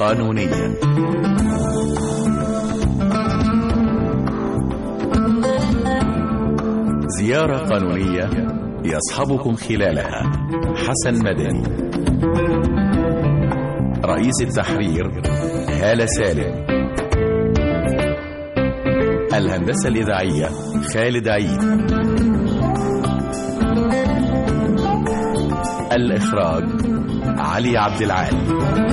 قانونية. زيارة قانونية يصحبكم خلالها حسن مدني. رئيس التحرير هالة سالم. الهندسة الإذاعية خالد عيد. الإخراج علي عبد العال.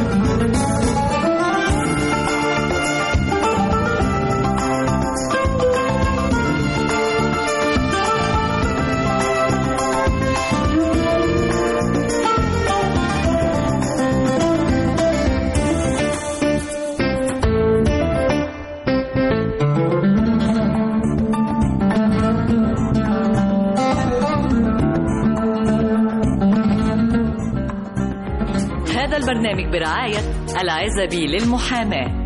البرنامج برعاية العزبي للمحاماة.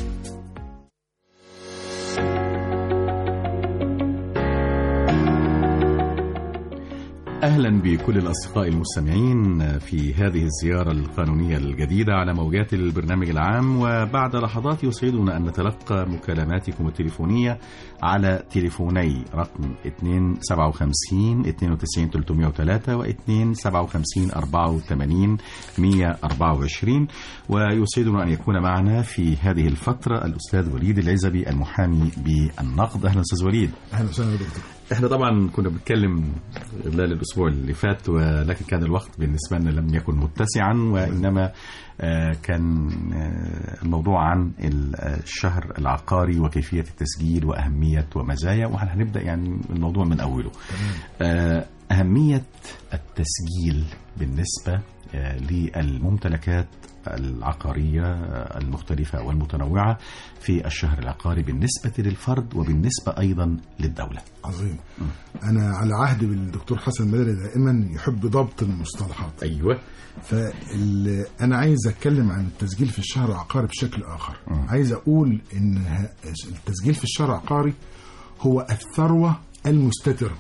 أهلا بكل الأصدقاء المستمعين في هذه الزيارة القانونية الجديدة على موجات البرنامج العام. وبعد لحظات يسعدنا أن نتلقى مكالماتكم التليفونية على تليفوني رقم 257 92 303 و 257 84 124. ويسعدنا أن يكون معنا في هذه الفترة الأستاذ وليد العزبي المحامي بالنقد. أهلا أستاذ وليد. أهلا وسهلا دكتور. احنا طبعا كنا بنتكلم خلال الاسبوع اللي فات، ولكن كان الوقت بالنسبه لنا لم يكن متسعا، وانما كان الموضوع عن الشهر العقاري وكيفيه التسجيل واهميه ومزايا، وهنبدا يعني الموضوع من اوله. اهميه التسجيل بالنسبه للممتلكات العقارية المختلفة والمتنوعة في الشهر العقاري بالنسبة للفرد وبالنسبة أيضا للدولة. عظيم. أنا على عهد بالدكتور حسن مدني دائما يحب ضبط المصطلحات. أيوة. فأنا عايز أتكلم عن التسجيل في الشهر العقاري بشكل آخر. عايز أقول إن التسجيل في الشهر العقاري هو الثروة المستترة.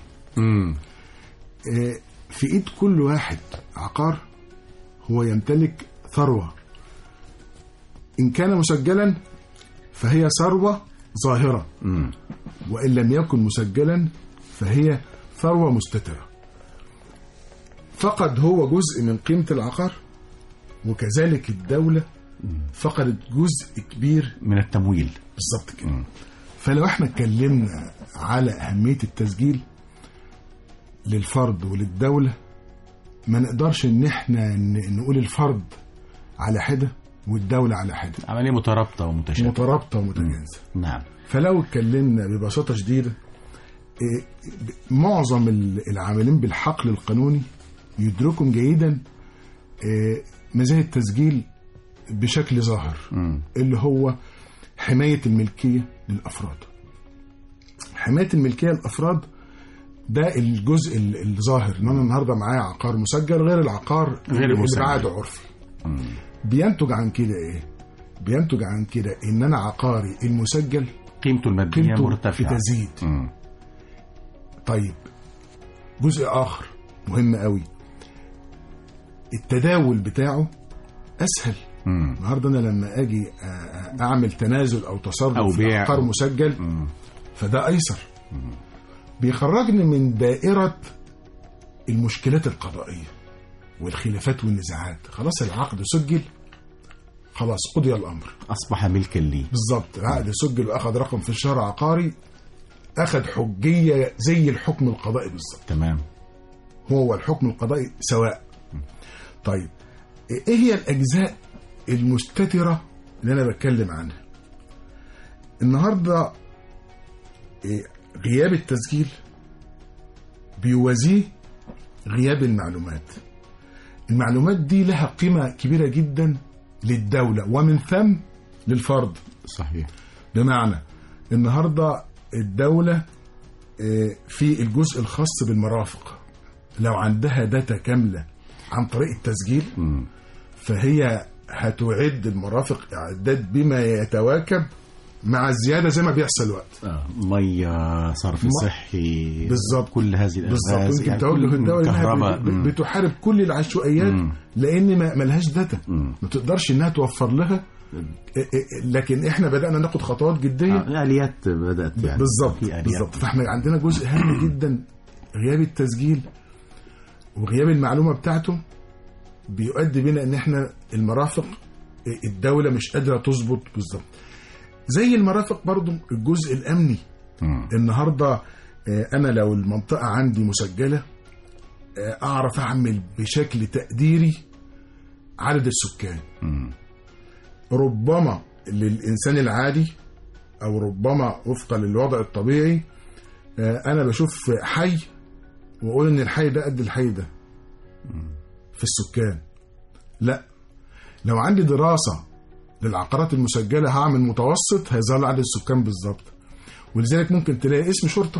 في إيد كل واحد عقار هو يمتلك ثروة، إن كان مسجلا فهي ثروة ظاهرة، وإن لم يكن مسجلا فهي ثروة مستترة. فقد هو جزء من قيمة العقار، وكذلك الدولة فقدت جزء كبير من التمويل. بالضبط كده. فلو احنا اتكلمنا على أهمية التسجيل للفرد وللدولة، ما نقدرش ان احنا نقول الفرد على حدة والدولة على حدة. عملية مترابطة ومتجانسة. نعم. فلو اتكلمنا ببساطة شديدة، معظم العاملين بالحقل القانوني يدركوا جيدا مزايا التسجيل بشكل ظاهر، اللي هو حماية الملكية للأفراد. حماية الملكية للأفراد ده الجزء الظاهر، ان انا النهارده معايا عقار مسجل غير العقار اللي بعد عرفي. بينتج عن كده ايه؟ بينتج عن كده ان انا عقاري المسجل قيمته الماديه مرتفعه بتزيد. طيب، جزء اخر مهم قوي، التداول بتاعه اسهل. النهارده انا لما اجي اعمل تنازل او تصرف أو في عقار مسجل فده ايسر. بيخرجني من دائرة المشكلات القضائية والخلافات والنزاعات. خلاص العقد سجل، خلاص قضي الأمر، أصبح ملكا لي. بالضبط. العقد سجل وأخذ رقم في الشهر عقاري، أخذ حجية زي الحكم القضائي بالضبط. تمام. هو الحكم القضائي سواء. طيب، إيه هي الأجزاء المستترة اللي أنا بتكلم عنها النهاردة؟ غياب التسجيل بيوازيه غياب المعلومات. المعلومات دي لها قيمة كبيرة جدا للدولة ومن ثم للفرد. صحيح. بمعنى النهاردة الدولة في الجزء الخاص بالمرافق، لو عندها داتا كاملة عن طريق التسجيل فهي هتعد المرافق إعداد بما يتواكب مع الزيادة زي ما بيحصل وقت. مية، صرف صحي، بالظبط، كل هذه الأسباب. بالظبط. يمكن توجه الدولة بتحارب كل العشوائيات لأن ما لهاش داتا، ما تقدرش إنها توفر لها لكن احنا بدأنا ناخد خطوات جدية. الآليات بدأت يعني بالظبط. فاحنا عندنا جزء هام جدا، غياب التسجيل وغياب المعلومة بتاعته بيؤدي بنا ان احنا المرافق الدولة مش قادرة تظبط بالظبط. زي المرافق برضو الجزء الأمني. النهاردة أنا لو المنطقة عندي مسجلة أعرف أعمل بشكل تقديري عدد السكان. ربما للإنسان العادي أو ربما وفقا للوضع الطبيعي أنا بشوف حي وأقول إن الحي ده قد الحي ده في السكان. لا، لو عندي دراسة للعقارات المسجلة هعمل متوسط هيظهر عدد السكان بالظبط. ولذلك ممكن تلاقي اسم شرطة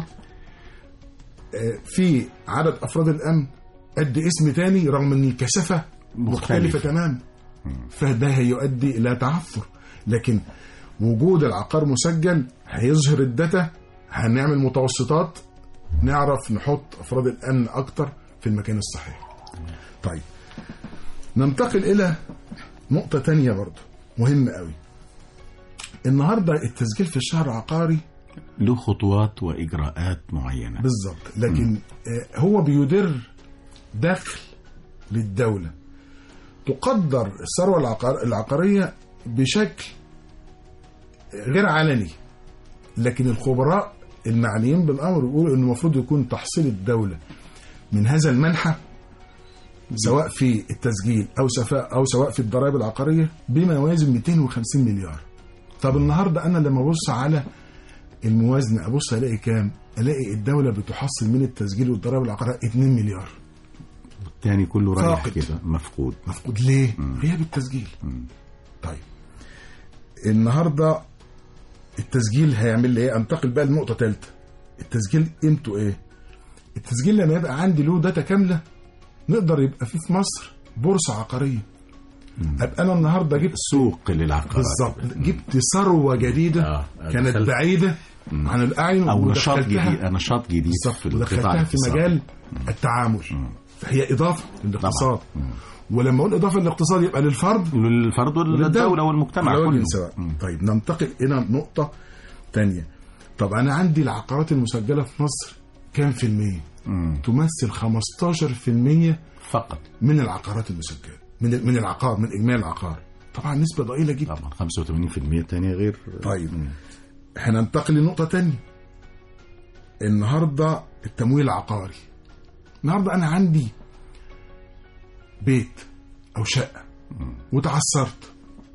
في عدد أفراد الأمن قد اسم تاني رغم أن الكثافة مختلفة تماما. فده هيؤدي إلى تعثر. لكن وجود العقار مسجل هيظهر الداتا، هنعمل متوسطات نعرف نحط أفراد الأمن أكتر في المكان الصحيح. طيب ننتقل إلى نقطة تانية برضو مهمة قوي. النهاردة التسجيل في الشهر العقاري له خطوات وإجراءات معينة بالظبط، لكن هو بيدر دخل للدولة. تقدر الثروة العقارية بشكل غير علني، لكن الخبراء المعنيين بالأمر يقولوا إنه المفروض يكون تحصيل الدولة من هذا المنحى سواء في التسجيل أو سواء في الضرائب العقارية بما يوازي 250 مليار. طب النهاردة أنا لما أبص على الموازنة أبص ألاقي كام؟ ألاقي الدولة بتحصل من التسجيل والضرائب العقارية 2 مليار. الثاني كله رايح كده مفقود. ليه؟ غياب التسجيل. طيب النهاردة التسجيل هيعمل لي إيه؟ أنتقل بقى لنقطة ثالثة. التسجيل قيمته إيه؟ التسجيل لما يبقى عندي له داتا كاملة نقدر يبقى في مصر بورصة عقارية. أبقى أنا النهاردة جبت سوق للعقارات بالظبط، جبت ثروة جديدة كانت بعيدة عن الأعين أو نشاط جديد ودخلتها في مجال التعامل. فهي إضافة للاقتصاد. ولما أقول إضافة للاقتصاد يبقى للفرد وللدولة والمجتمع كله. طيب ننتقل إلى نقطة تانية. طب أنا عندي العقارات المسجلة في مصر كام في المية؟ تمثل 15% فقط من العقارات المسجلة، من العقار، من إجمالي العقار. طبعا نسبة ضئيلة جدا. طبعا 85% تانية غير. طيب هننتقل لنقطة تانية. النهاردة التمويل العقاري. النهاردة أنا عندي بيت أو شقة وتعثرت،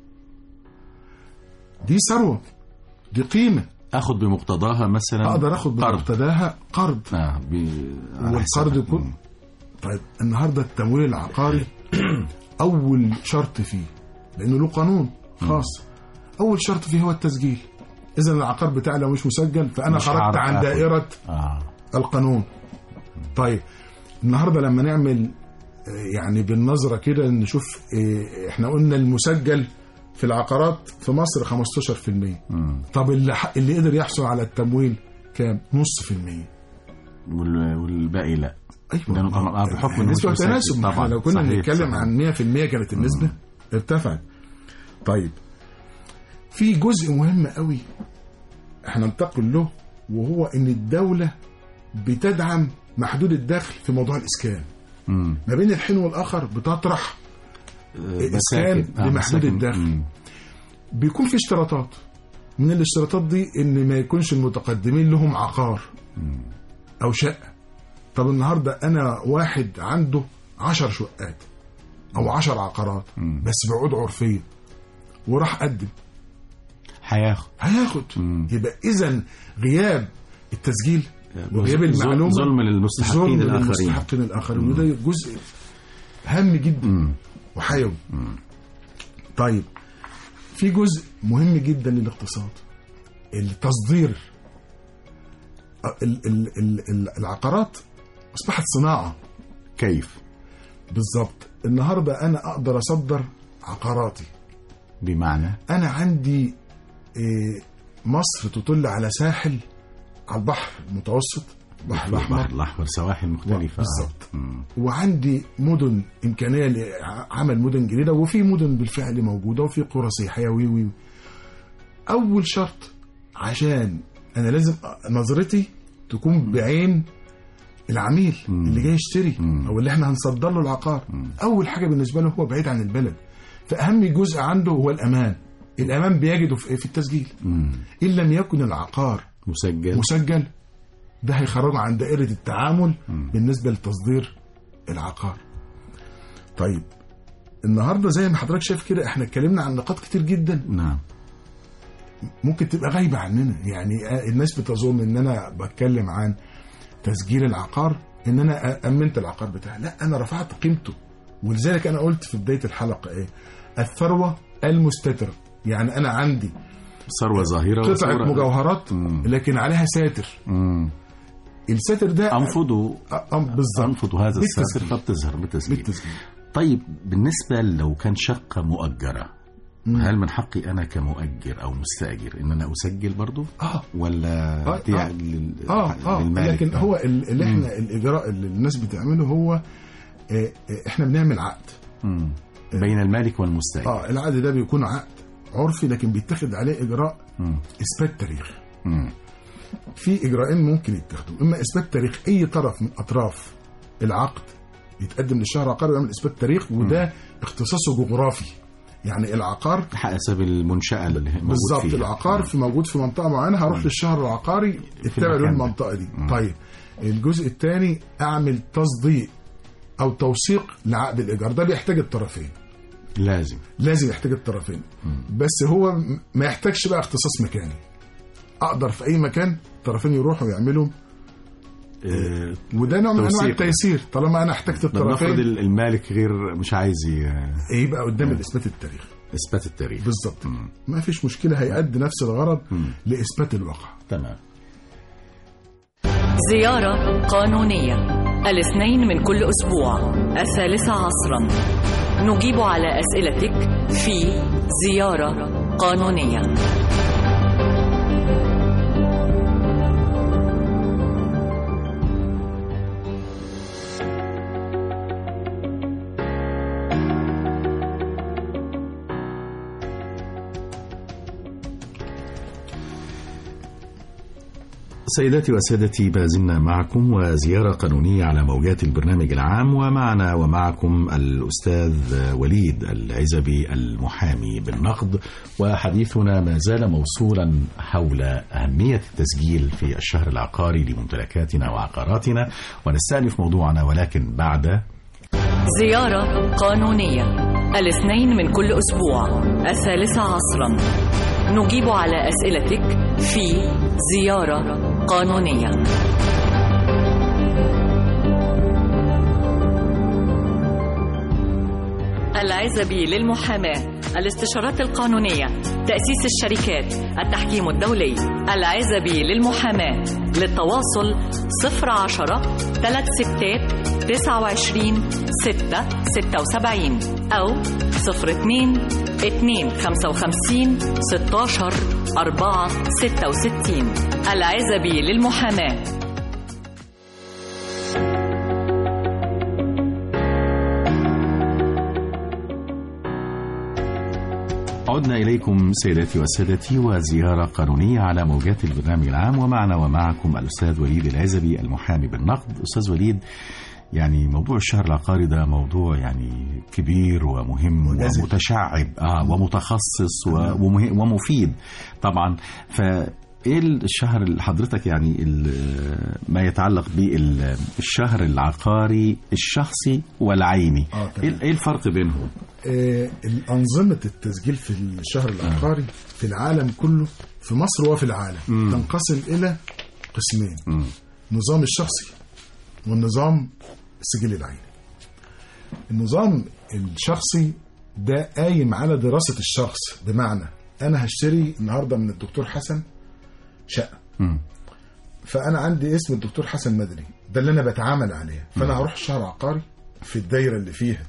دي ثروة، دي قيمة. أخذ بمقتضاها مثلا، أقدر أخذ بمقتضاها قرض. والقرض يكون. طيب النهاردة التمويل العقاري أول شرط فيه لأنه له قانون خاص، أول شرط فيه هو التسجيل. إذا العقار بتاعي لو مش مسجل فأنا خرجت عن دائرة القانون. طيب النهاردة لما نعمل يعني بالنظرة كده نشوف احنا قلنا المسجل في العقارات في مصر 15%. طب اللي قدر يحصل على التمويل كام؟ 0.5%. والباقي لا. أيوة بحكم النسبة والتناسب. لو كنا نتكلم عن 100% كانت النسبة ارتفعت. طيب في جزء مهم قوي احنا ننتقل له، وهو ان الدولة بتدعم محدود الدخل في موضوع الإسكان. ما بين الحين والآخر بتطرح إسكان لمحدود الدخل. بيكون في اشتراطات، من الاشتراطات دي ان ما يكونش المتقدمين لهم عقار أو شقة. طب النهاردة أنا واحد عنده 10 شقات أو 10 عقارات بس بعقود عرفية وراح قدم، هياخد. يبقى إذن غياب التسجيل وغياب المعلومة ظلم للمستحقين الآخرين. وده جزء هام جدا وحيوي. طيب في جزء مهم جدا للاقتصاد، التصدير. العقارات أصبحت صناعة. كيف؟ بالضبط. النهاردة أنا أقدر أصدر عقاراتي. بمعنى أنا عندي مصر تطل على ساحل على البحر المتوسط البحر الأحمر سواحل مختلفة. بالظبط. وعندي مدن إمكانية لعمل مدن جديدة، وفي مدن بالفعل موجودة، وفي قرى سياحية وي. أول شرط عشان أنا لازم نظرتي تكون بعين العميل اللي جاي يشتري أو اللي احنا هنصدر له العقار. أول حاجة بالنسبة له هو بعيد عن البلد، فأهم جزء عنده هو الأمان. الأمان بيجده في التسجيل. إن لم يكن العقار مسجل ده هيخرجه عن دائرة التعامل بالنسبة لتصدير العقار. طيب النهاردة زي ما حضرتك شايف كده احنا اتكلمنا عن نقاط كتير جدا. نعم. ممكن تبقى غايبة عننا، يعني الناس بتظن ان انا بتكلم عن تسجيل العقار ان انا امنت العقار بتاعي. لا، انا رفعت قيمته. ولذلك انا قلت في بداية الحلقة ايه؟ الثروة المستترة. يعني انا عندي ثروة ظاهرة، قطعة مجوهرات لكن عليها ساتر. الساتر ده أنفضوا هذا الساتر فبتظهر بالتسجيل. طيب بالنسبة لو كان شقة مؤجرة، هل من حقي أنا كمؤجر أو مستأجر إن أنا أسجل برضو؟ ولا للمالك؟ لكن هو اللي احنا الإجراء اللي الناس بتعمله هو احنا بنعمل عقد بين المالك والمستأجر. العقد ده بيكون عقد عرفي، لكن بيتخذ عليه إجراء إثبات تاريخ. في إجراءين ممكن يتخذوا، إما إثبات تاريخ أي طرف من أطراف العقد يتقدم للشهر العقاري ويعمل إثبات تاريخ، وده اختصاصه جغرافي. يعني العقار حسب المنشأة اللي موجود بالظبط فيها. العقار موجود في منطقة معينة، هروح للشهر العقاري اتبع للمنطقة دي. طيب الجزء الثاني أعمل تصديق أو توثيق لعقد الإيجار. ده بيحتاج الطرفين، لازم يحتاج الطرفين. بس هو ما يحتاجش بقى اختصاص مكاني. أقدر في أي مكان الطرفين يروحوا يعملوا وده نوع من انواع التيسير. طالما انا احتجت الطرفين، نفرض المالك غير مش عايز يبقى قدام الاثبات التاريخ بالظبط. ما فيش مشكله، هيأدي نفس الغرض لاثبات الواقع. تمام. زيارة قانونية الاثنين من كل أسبوع 3:00 عصرا، نجيب على أسئلتك في زيارة قانونية. سيداتي وسادتي، ما زلنا معكم وزيارة قانونية على موجات البرنامج العام، ومعنا ومعكم الأستاذ وليد العزبي المحامي بالنقد، وحديثنا ما زال موصولا حول أهمية التسجيل في الشهر العقاري لممتلكاتنا وعقاراتنا، ونستأنف موضوعنا ولكن بعد زيارة قانونية الاثنين من كل أسبوع 3:00 عصرا، نجيب على أسئلتك في زيارة قانونية. العزبي للمحاماة، الاستشارات القانونية، تأسيس الشركات، التحكيم الدولي. العزبي للمحاماة، للتواصل 010-36-29-676 أو 02-255-16-466. العزبي للمحاماة. عدنا إليكم سيداتي وسادتي وزيارة قانونية على موجات البرنامج العام، ومعنا ومعكم الأستاذ وليد العزبي المحامي بالنقد. أستاذ وليد، يعني موضوع الشهر العقاري ده موضوع يعني كبير ومهم ومتشعب ومتخصص ومفيد طبعا. ايه الشهر اللي حضرتك يعني ما يتعلق بالشهر العقاري الشخصي والعيني، ايه الفرق بينهم؟ الأنظمة التسجيل في الشهر العقاري في العالم كله، في مصر وفي العالم، تنقسم إلى قسمين: النظام الشخصي والنظام السجل العيني. النظام الشخصي ده قايم على دراسة الشخص، بمعنى أنا هشتري النهاردة من الدكتور حسن شقة، فأنا عندي اسم الدكتور حسن مدني، ده اللي أنا بتعامل عليه. فأنا هروح الشهر العقاري في الدايرة اللي فيها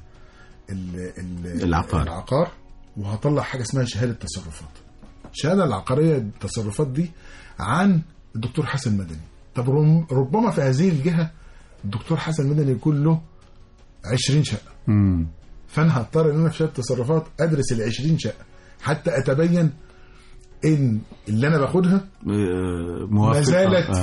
العقار، وهطلع حاجة اسمها شهادة تصرفات. الشهادة العقارية التصرفات دي عن الدكتور حسن مدني، طب ربما في هذه الجهة الدكتور حسن مدني يكون له 20 شقة، فأنا هضطر إن أنا في شهادة التصرفات أدرس ال20 شقة حتى أتبين إن اللي أنا باخدها ما زالت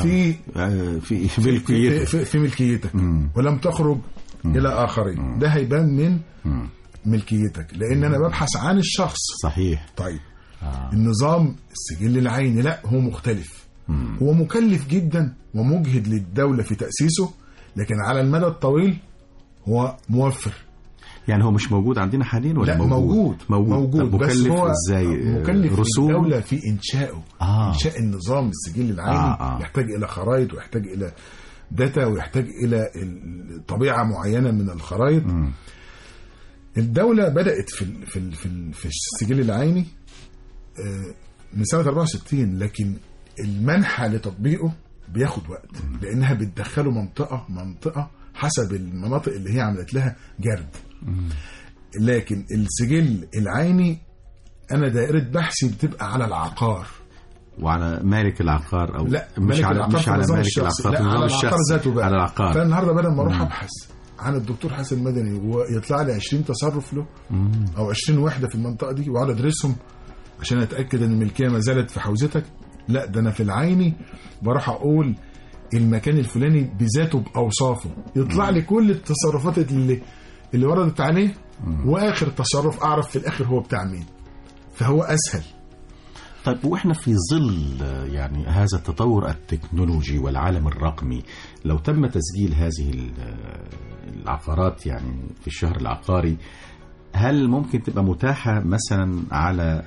في ملكيتك ولم تخرج إلى آخرين. ده هيبان من ملكيتك، لأن أنا ببحث عن الشخص. صحيح. طيب النظام السجل العيني لا، هو مختلف. هو مكلف جدا ومجهد للدولة في تأسيسه، لكن على المدى الطويل هو موفر. يعني هو مش موجود عندنا حاليا ولا لا موجود بس هو ازاي مكلف الدولة في إنشائه. إنشاء النظام السجل العيني يحتاج إلى خرائط، ويحتاج إلى داتا، ويحتاج إلى طبيعة معينة من الخرائط. الدولة بدأت في السجل العيني من سنة 64، لكن المنحى لتطبيقه بياخد وقت، لأنها بتدخله منطقة حسب المناطق اللي هي عملت لها جرد. لكن السجل العيني أنا دائرة بحثي بتبقى على العقار وعلى مالك العقار، أو لا مش على مالك العقار، لا على العقار ذاته بقى. على العقار. فالنهارده بدل ما أروح أبحث عن الدكتور حسن مدني ويطلع لي 20 تصرف له أو 20 وحدة في المنطقة دي وأقعد أدرسهم عشان أتأكد أن الملكية ما زالت في حوزتك، لا، ده أنا في العيني بروح أقول المكان الفلاني بذاته بأوصافه، يطلع لي كل التصرفات اللي وردت عليه، وآخر تصرف أعرف في الآخر هو بتاع مين، فهو أسهل. طيب وإحنا في ظل يعني هذا التطور التكنولوجي والعالم الرقمي، لو تم تسجيل هذه العقارات يعني في الشهر العقاري، هل ممكن تبقى متاحة مثلا على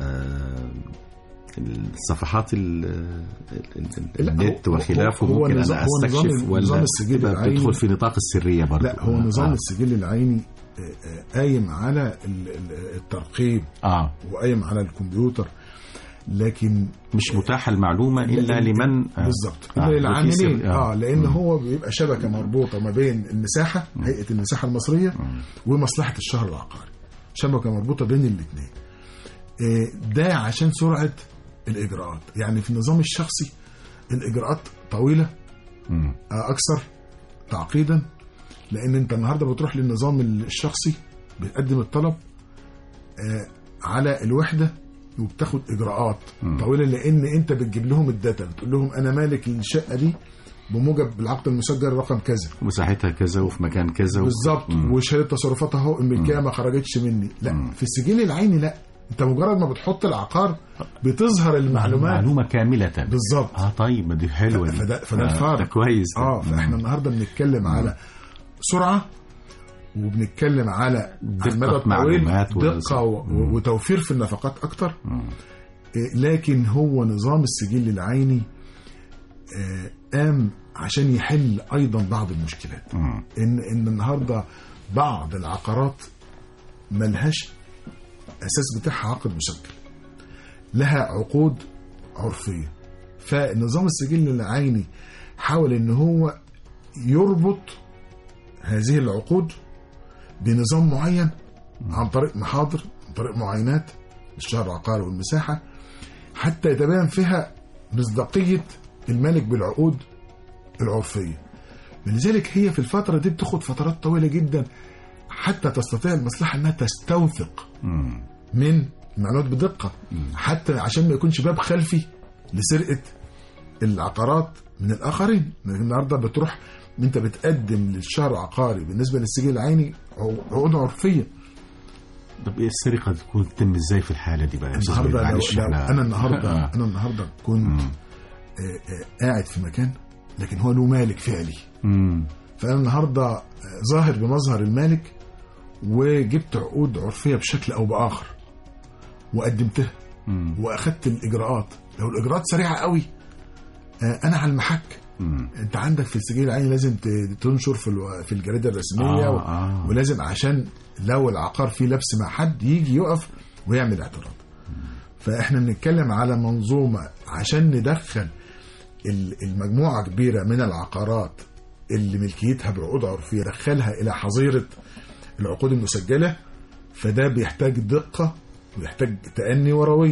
الصفحات النت وخلافه؟ ممكن أنا أستكشف ولا بتدخل في نطاق السرية برضو؟ لا، هو نظام السجل العيني قايم على الترقيب وقايم على الكمبيوتر، لكن مش متاحة المعلومة إلا لمن بالضبط إلا للعاملين. لأن هو بيبقى شبكة مربوطة ما بين المساحة، هيئة المساحة المصرية، ومصلحة الشهر العقاري، شبكة مربوطة بين الاثنين. ده عشان سرعة الإجراءات. يعني في النظام الشخصي الإجراءات طويلة أكثر تعقيدا، لأن أنت النهاردة بتروح للنظام الشخصي بتقدم الطلب على الوحدة وبتاخد إجراءات طويلة، لأن أنت بتجيب لهم الداتا، بتقول لهم أنا مالك الشقة دي بموجب العقد المسجل رقم كذا، ومساحتها كذا، وفي مكان كذا بالظبط، وشهادة تصرفاتها اهو، الملكية ما خرجتش مني. لا، في السجل العيني لا، انت مجرد ما بتحط العقار بتظهر معلومة كاملة بالظبط. طيب ما دي حلوة دي. فده الفرق. ده كويس. فاحنا النهارده بنتكلم على سرعة، وبنتكلم على المدى الطويل دقة وتوفير في النفقات اكتر. لكن هو نظام السجل العيني قام عشان يحل ايضا بعض المشكلات. ان النهارده بعض العقارات ملهاش اساس بتاعها عقد مسجل، لها عقود عرفيه، فنظام السجل العيني حاول ان هو يربط هذه العقود بنظام معين عن طريق محاضر، عن طريق معاينات الشهر العقاري والمساحه، حتى يتبين فيها مصداقيه المالك بالعقود العرفيه. لذلك هي في الفتره دي بتاخد فترات طويله جدا حتى تستطيع المصلحه انها تستوثق من المعلومات بدقه، حتى عشان ما يكونش باب خلفي لسرقه العقارات من الاخرين. النهارده بتروح انت بتقدم للشهر العقاري بالنسبه للسجل العيني عقود عرفيه. طب ايه السرقه تتم ازاي في الحاله دي بقى؟ النهارده انا النهارده كنت قاعد في مكان لكن هو له مالك فعلي، فانا النهارده ظاهر بمظهر المالك وجبت عقود عرفيه بشكل او باخر وقدمتها واخدت الاجراءات. لو الاجراءات سريعه قوي انا على المحك. انت عندك في السجل العيني لازم تنشر في الجريده الرسميه ولازم عشان لو العقار فيه لبس مع حد يجي يقف ويعمل اعتراض. فاحنا بنتكلم على منظومه عشان ندخل المجموعه كبيره من العقارات اللي ملكيتها بعقود عرفيه دخلها الى حظيره العقود المسجله، فده بيحتاج دقه ويحتاج تأني ورويه،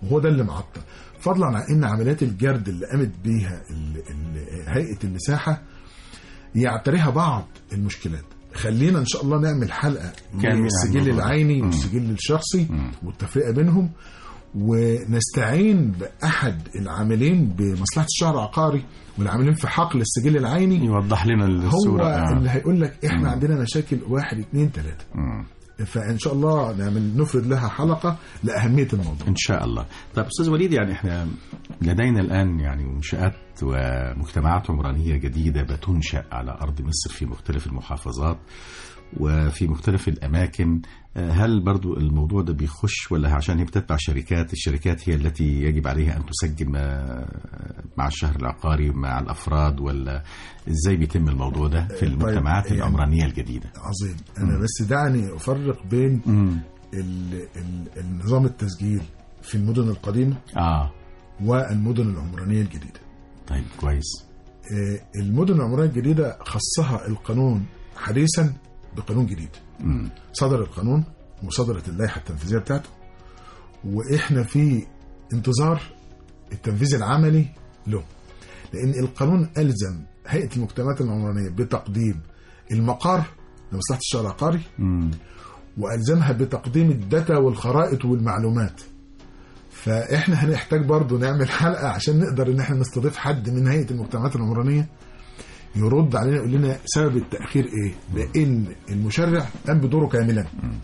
وهو ده اللي معطل. فضلا عن ان عمليات الجرد اللي قامت بيها هيئة المساحة يعتريها بعض المشكلات. خلينا ان شاء الله نعمل حلقة للسجل العيني والسجل الشخصي والتفرقة بينهم، ونستعين بأحد العاملين بمصلحة الشهر العقاري والعاملين في حقل السجل العيني يوضح لنا الصورة. هو اللي هيقول لك احنا عندنا مشاكل 1 2 3. فإن شاء الله نفرد لها حلقة لأهمية الموضوع إن شاء الله. طيب أستاذ وليد، يعني إحنا لدينا الآن يعني منشآت ومجتمعات عمرانية جديدة بتنشأ على أرض مصر في مختلف المحافظات وفي مختلف الأماكن. هل برضو الموضوع ده بيخش ولا عشان هي بتتبع شركات، الشركات هي التي يجب عليها أن تسجل مع الشهر العقاري مع الأفراد، ولا إزاي بيتم الموضوع ده في المجتمعات العمرانية الجديدة؟ عظيم. أنا بس دعني أفرق بين النظام التسجيل في المدن القديمة والمدن العمرانية الجديدة. طيب كويس. المدن العمرانية الجديدة خصها القانون حديثا بقانون جديد. صدر القانون وصدرت اللائحة التنفيذية بتاعته، وإحنا في انتظار التنفيذ العملي له، لأن القانون ألزم هيئة المجتمعات العمرانية بتقديم المقار لمصلحة الشهر العقاري، وألزمها بتقديم الداتا والخرائط والمعلومات. فإحنا هنحتاج برضو نعمل حلقة عشان نقدر إن إحنا نستضيف حد من هيئة المجتمعات العمرانية يرد علينا يقول لنا سبب التأخير ايه، لان المشرع قام بدوره كاملا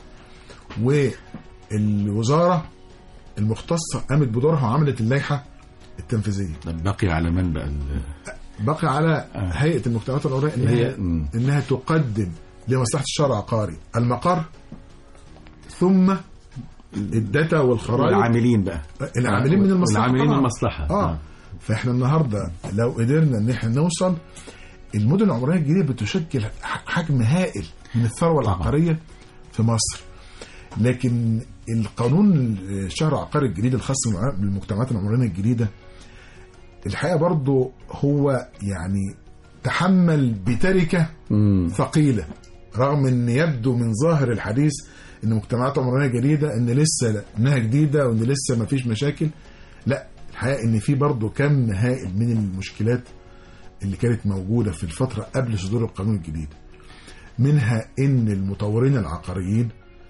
والوزارة المختصة قامت بدورها وعملت اللائحة التنفيذية. بقي على من بقى؟ بقي على هيئة المجتمعات العمرانية انها تقدم لمصلحة الشهر العقاري المقر، ثم الداتا والخرائط. العاملين بقى العاملين من المصلحة، العاملين من المصلحة. فاحنا النهاردة لو قدرنا ان احنا نوصل، المدن العمرانية الجديدة بتشكل حجم هائل من الثروة العقارية في مصر. لكن القانون الشهر العقاري الجديد الخاص بالمجتمعات العمرانية الجديدة الحقيقة برضو هو يعني تحمل بتركة ثقيلة، رغم ان يبدو من ظاهر الحديث ان مجتمعات عمرانية جديدة ان لسه انها جديدة وان لسه ما فيش مشاكل. لا، الحقيقة ان في برضو كم هائل من المشكلات اللي كانت موجودة في الفترة قبل صدور القانون الجديد، منها ان المطورين العقاريين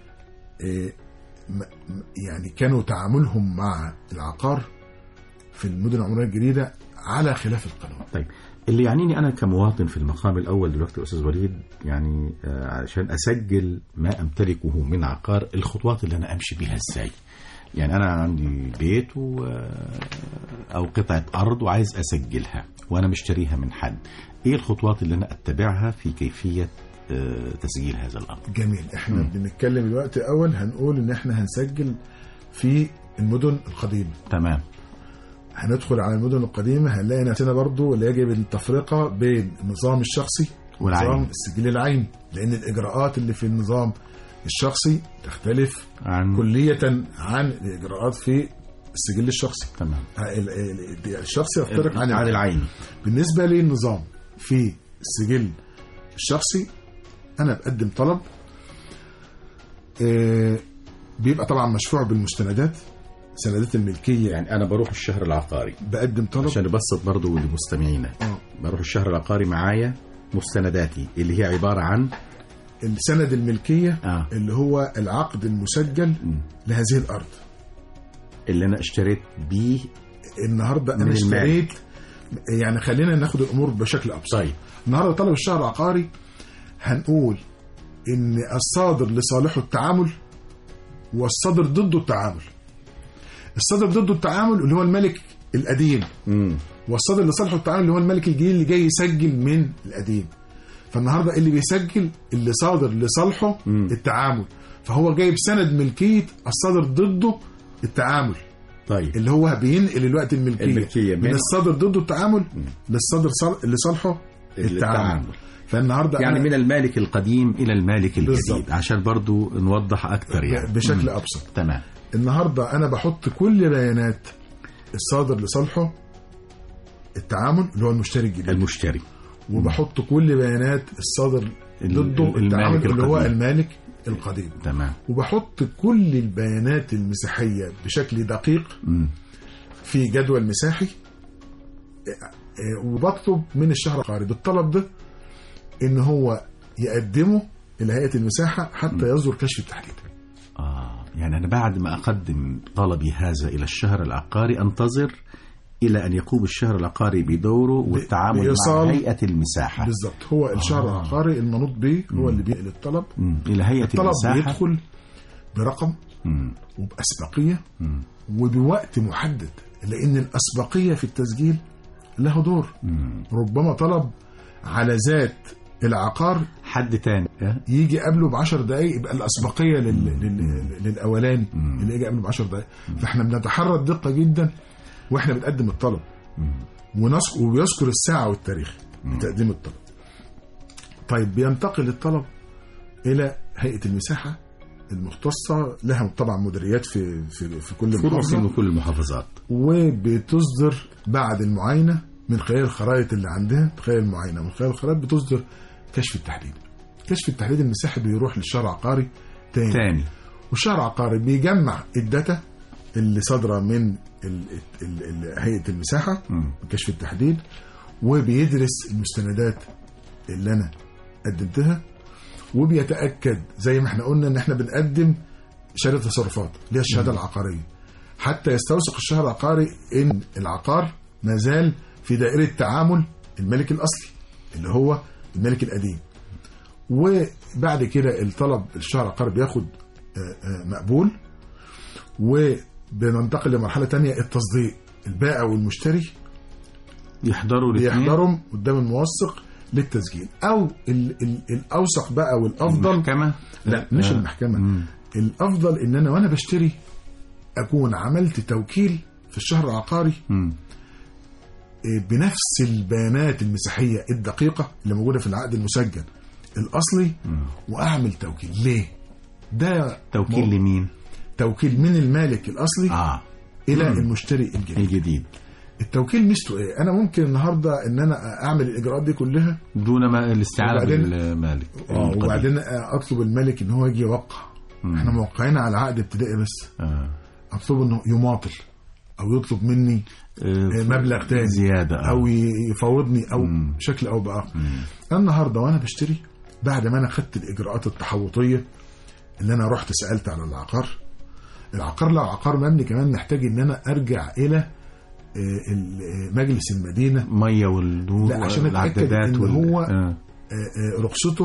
يعني كانوا تعاملهم مع العقار في المدن العمرانية الجديدة على خلاف القانون. طيب، اللي يعنيني أنا كمواطن في المقام الأول دلوقتي أستاذ وليد، يعني عشان أسجل ما أمتلكه من عقار، الخطوات اللي أنا أمشي بها إزاي؟ يعني أنا عندي بيت أو قطعة أرض وعايز أسجلها وأنا مشتريها من حد، إيه الخطوات اللي أنا أتبعها في كيفية تسجيل هذا الأرض؟ جميل. إحنا بنتكلم الوقت أول هنقول إن إحنا هنسجل في المدن القديمة. تمام. هندخل على المدن القديمة هنلاقي نفسنا برضو اللي يجب التفرقة بين النظام الشخصي ونظام السجل العيني، لأن الإجراءات اللي في النظام الشخصي تختلف كلية عن الإجراءات في السجل الشخصي. تمام. الشخصي يفترق عن العيني. بالنسبة للنظام في السجل الشخصي أنا بقدم طلب، بيبقى طبعا مشروع بالمستندات، سندات الملكية. يعني أنا بروح الشهر العقاري بقدم طلب عشان نبسط برضو لمستمعينا. بروح الشهر العقاري معايا مستنداتي اللي هي عبارة عن السند الملكية اللي هو العقد المسجل لهذه الأرض اللي أنا اشتريت بيه النهاردة. أنا اشتريت، يعني خلينا ناخد الأمور بشكل أبسط. طيب. النهاردة طلب الشهر العقاري هنقول إن الصادر لصالحه التعامل والصادر ضده التعامل. الصادر ضده التعامل اللي هو الملك القديم، والصادر لصالحه التعامل اللي هو الملك الجديد اللي جاي يسجل من القديم. فالنهاردة اللي بيسجل اللي صادر لصالحه التعامل، فهو جايب سند ملكية الصادر ضده التعامل. طيب. اللي هو بينقل الوقت الملكية من الصادر ضده التعامل للصادر لصالحه التعامل. فالنهاردة يعني من المالك القديم إلى المالك الجديد بالزبط. عشان برضو نوضح أكتر يعني بشكل أبسط. تمام. النهاردة أنا بحط كل بيانات الصادر لصالحه التعامل اللي هو المشتري الجديد، المشتري، وبحط كل بيانات الصادر ضده التعامل اللي هو المالك القديم. تمام. وبحط كل البيانات المساحية بشكل دقيق في جدول مساحي، وبطلب من الشهر العقاري بالطلب ده ان هو يقدمه إلى هيئة المساحة حتى يصدر كشف التحديد. يعني أنا بعد ما أقدم طلبي هذا إلى الشهر العقاري أنتظر إلى أن يقوم الشهر العقاري بدوره والتعامل مع هيئة المساحة. بالضبط، هو الشهر العقاري المنوط به هو اللي بينقل الطلب إلى هيئة الطلب المساحة. بيدخل برقم وبأسبقية وبوقت محدد، لأن الأسبقية في التسجيل له دور. ربما طلب على ذات العقار حد تاني يجي قبله ب10 دقايق، يبقى الأسبقية للأولاني اللي يجي قبله ب10 دقايق. فاحنا بنتحرى الدقة جدا واحنا بنقدم الطلب، وبيذكر الساعة والتاريخ لتقديم الطلب. طيب بينتقل الطلب إلى هيئة المساحة المختصة، لها طبعا مديريات في كل محافظة وكل المحافظات، وبتصدر بعد المعاينة من خلال الخرائط اللي عندها، من خلال المعاينة من خلال الخرائط بتصدر كشف التحديد. كشف التحديد المساحي بيروح للشهر العقاري تاني. والشهر العقاري بيجمع الداتا اللي صادرة من هيئة المساحة كشف التحديد، وبيدرس المستندات اللي أنا قدمتها، وبيتأكد زي ما احنا قلنا ان احنا بنقدم شهادة تصرفات اللي هي الشهادة العقارية، حتى يستوثق الشهر العقاري ان العقار ما زال في دائرة تعامل الملك الأصلي اللي هو الملك القديم. وبعد كده الطلب الشهر العقاري بياخد مقبول، وبننتقل لمرحلة تانية، التصديق. البائع والمشتري يحضروا قدام الموثق للتسجيل، او الاوثق بقى والافضل المحكمة. لا مش المحكمة. الافضل ان انا وانا بشتري اكون عملت توكيل في الشهر العقاري بنفس البيانات المساحية الدقيقة اللي موجودة في العقد المسجل الاصلي، واعمل توكيل. ليه ده توكيل لمين؟ توكيل من المالك الاصلي الى المشتري الجديد. التوكيل ميزته ايه؟ انا ممكن النهارده ان انا اعمل الاجراءات دي كلها دون ما الاستعانه بالمالك، وبعدين اطلب المالك ان هو يجي يوقع. احنا موقعين على عقد ابتدائي بس. اطلب انه يماطل او يطلب مني مبلغ تاني زياده او يفوضني او بشكل او باخر. النهارده وانا بشتري، بعد ما انا خدت الاجراءات التحوطيه اللي انا رحت سالت على العقار لو عقار مبني كمان محتاج ان انا ارجع الى مجلس المدينة مية والنور عشان اتاكد ان هو رخصته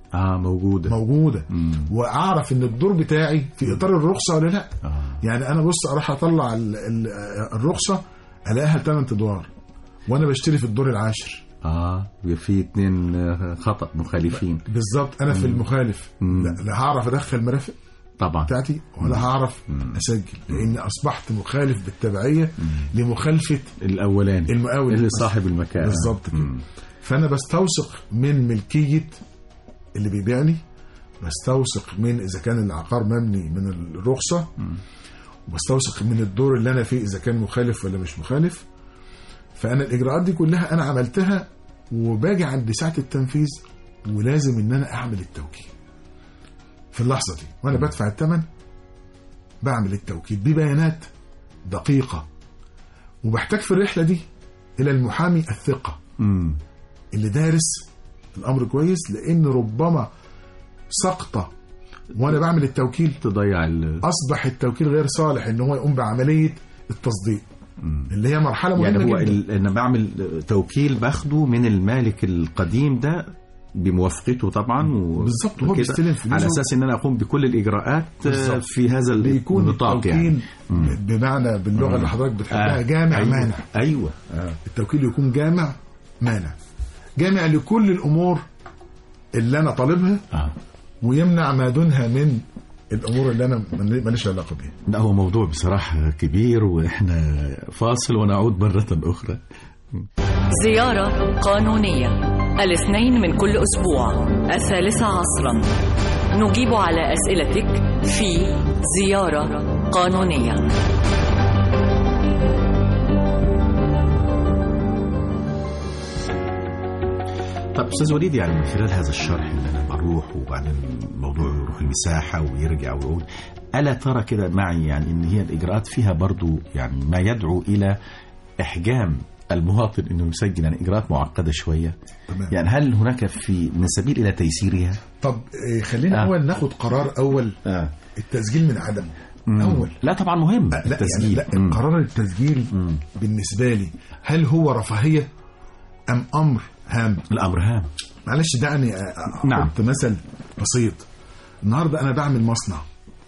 موجودة واعرف ان الدور بتاعي في اطار الرخصة ولا لا. يعني انا بص اروح اطلع الرخصة الاقيها 8 ادوار وانا بشتري في الدور العاشر. في 2 خطأ مخالفين بالظبط. انا في المخالف لا هعرف ادخل مرافق طبعا بتاعتي ولا هعرف اسجل، لان اصبحت مخالف بالتبعيه لمخالفه الاولاني المقاول اللي صاحب المكان. بالظبط كده. فانا بستوثق من ملكيه اللي بيبيع لي، بستوثق من اذا كان العقار مبني من الرخصه، وبستوثق من الدور اللي انا فيه اذا كان مخالف ولا مش مخالف. فانا الاجراءات دي كلها انا عملتها، وباجي عند ساعه التنفيذ ولازم ان انا اعمل التوكيل في اللحظة دي، وأنا بدفع الثمن بعمل التوكيل ببيانات دقيقة. وبحتاج في الرحلة دي إلى المحامي الثقة اللي دارس الأمر كويس، لأن ربما سقطة وأنا بعمل التوكيل تضيع أصبح التوكيل غير صالح إن هو يقوم بعملية التصديق اللي هي مرحلة مهمة يعني هو جدا. أنا بعمل توكيل باخده من المالك القديم ده بموافقته طبعا، بالظبط. هو بيستلم فلوسه على اساس ان انا اقوم بكل الاجراءات بالزبط. في هذا النطاق. يعني بمعنى باللغه اللي حضرتك بتحبها جامع مانع. ايوه التوكيل يكون جامع مانع، جامع لكل الامور اللي انا طالبها ويمنع ما دونها من الامور اللي انا ماليش علاقه بيها. لا هو موضوع بصراحه كبير، واحنا فاصل ونعود مره اخرى. زيارة قانونية الاثنين من كل أسبوع 3 عصرا نجيب على أسئلتك في زيارة قانونية. طب أستاذ وليد، يعني من خلال هذا الشرح اللي أنا يروح وبعدين الموضوع يروح المساحة ويرجع ويعود. ألا ترى كده معي يعني إن هي الإجراءات فيها برضو يعني ما يدعو إلى إحجام المواطن إنه يسجل، يعني إجراءات معقدة شوية. تمام. يعني هل هناك من سبيل إلى تيسيرها؟ طب خلينا أول ناخد قرار أول التسجيل من عدم أول. لا طبعا مهم التسجيل. يعني قرار التسجيل بالنسبة لي هل هو رفاهية أم أمر هام؟ الأمر هام. معلش دعني أحط مثل بسيط. النهاردة أنا بعمل مصنع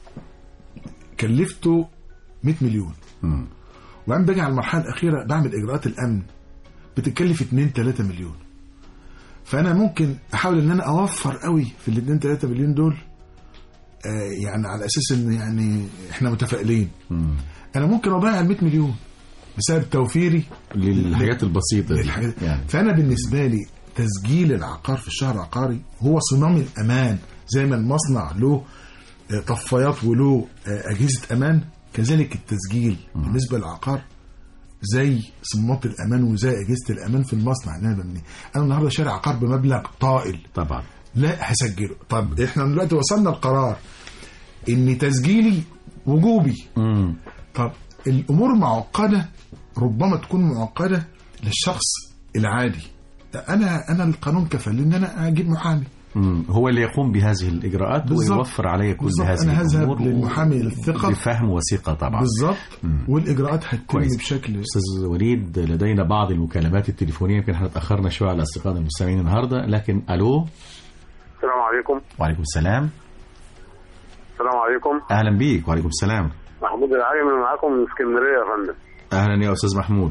كلفته 100 مليون وعم باجي على المرحلة الأخيرة بعمل إجراءات الأمن بتكلف 2-3 مليون. فأنا ممكن أحاول إن أنا أوفر قوي في 2-3 مليون دول، يعني على أساس إن يعني إحنا متفائلين. أنا ممكن أضيع 100 مليون بسبب توفيري للحاجات البسيطة يعني. فأنا بالنسبة لي تسجيل العقار في الشهر العقاري هو صمام الأمان. زي ما المصنع له طفايات وله أجهزة أمان، كذلك التسجيل بالنسبة للعقار زي صمامات الأمان وزي أجهزة الأمان في المصنع اللي أنا ببنيه. أنا النهاردة شارع عقار بمبلغ طائل طبعا لا هسجله. طب إحنا دلوقتي وصلنا القرار إن تسجيلي وجوبي. طب الأمور معقدة، ربما تكون معقدة للشخص العادي. أنا القانون كفل إن أنا أجيب محامي هو اللي يقوم بهذه الإجراءات ويوفر علي كل هذه أنا هذهب للمحامي الثقة بفهم وثقة طبعا بالضبط. والإجراءات هتتم بشكل. أستاذ وليد لدينا بعض المكالمات التليفونية، يمكن احنا تأخرنا شوية على أصدقائنا المستمعين النهاردة، لكن ألو. السلام عليكم. وعليكم السلام. السلام عليكم. أهلا بيك. وعليكم السلام. محمود العالمي معاكم من اسكندرية يا فندم. أهلا يا أستاذ محمود.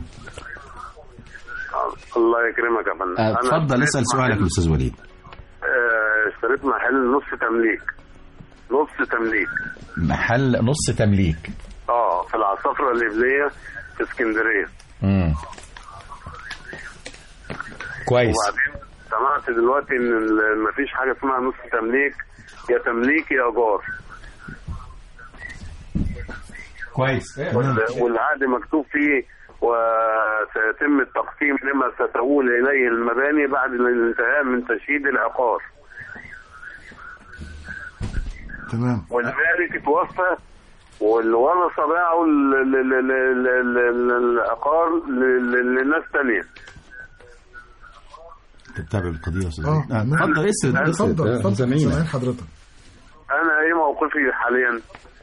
الله يكرمك يا فندم. اتفضل اسأل سؤالك يا أستاذ وليد. اشتريت محل نص تمليك. محل نص تمليك في العصافرة الليبلية في اسكندرية. كويس. وبعدين سمعت دلوقتي ان مفيش حاجة اسمها نص تمليك، يا تمليك يا ايجار. كويس. والعقد مكتوب فيه وسيتم التقسيم لما ستؤول إليه المباني بعد الانتهاء من تشييد العقار. تمام. والمالك اتوفى والورثة باعوا العقار للناس تانية. تتابع القضية يا أستاذ. اتفضل سامعين حضرتك. أنا إيه موقفي حاليا؟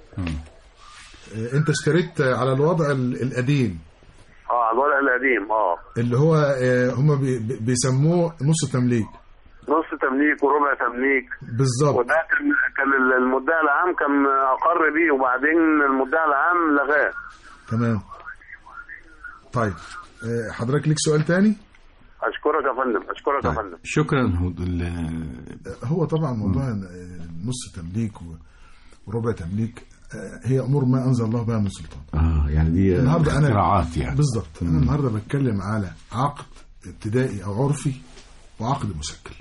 أنت اشتريت على الوضع القديم. على الوضع القديم. اللي هو هم بيسموه نص تمليك. نص تمليك وربع تمليك بالظبط. وده كان المدعي العام كان أقر بيه، وبعدين المدعي العام لغاه. تمام. طيب حضرتك ليك سؤال تاني؟ أشكرك يا فندم. يا فندم. شكرا. هو طبعا موضوع نص تمليك وربع تمليك هي أمور ما أنزل الله بها من سلطان. يعني دي اختراعات يعني. بالضبط. أنا النهاردة بتكلم على عقد ابتدائي أو عرفي وعقد مسجل.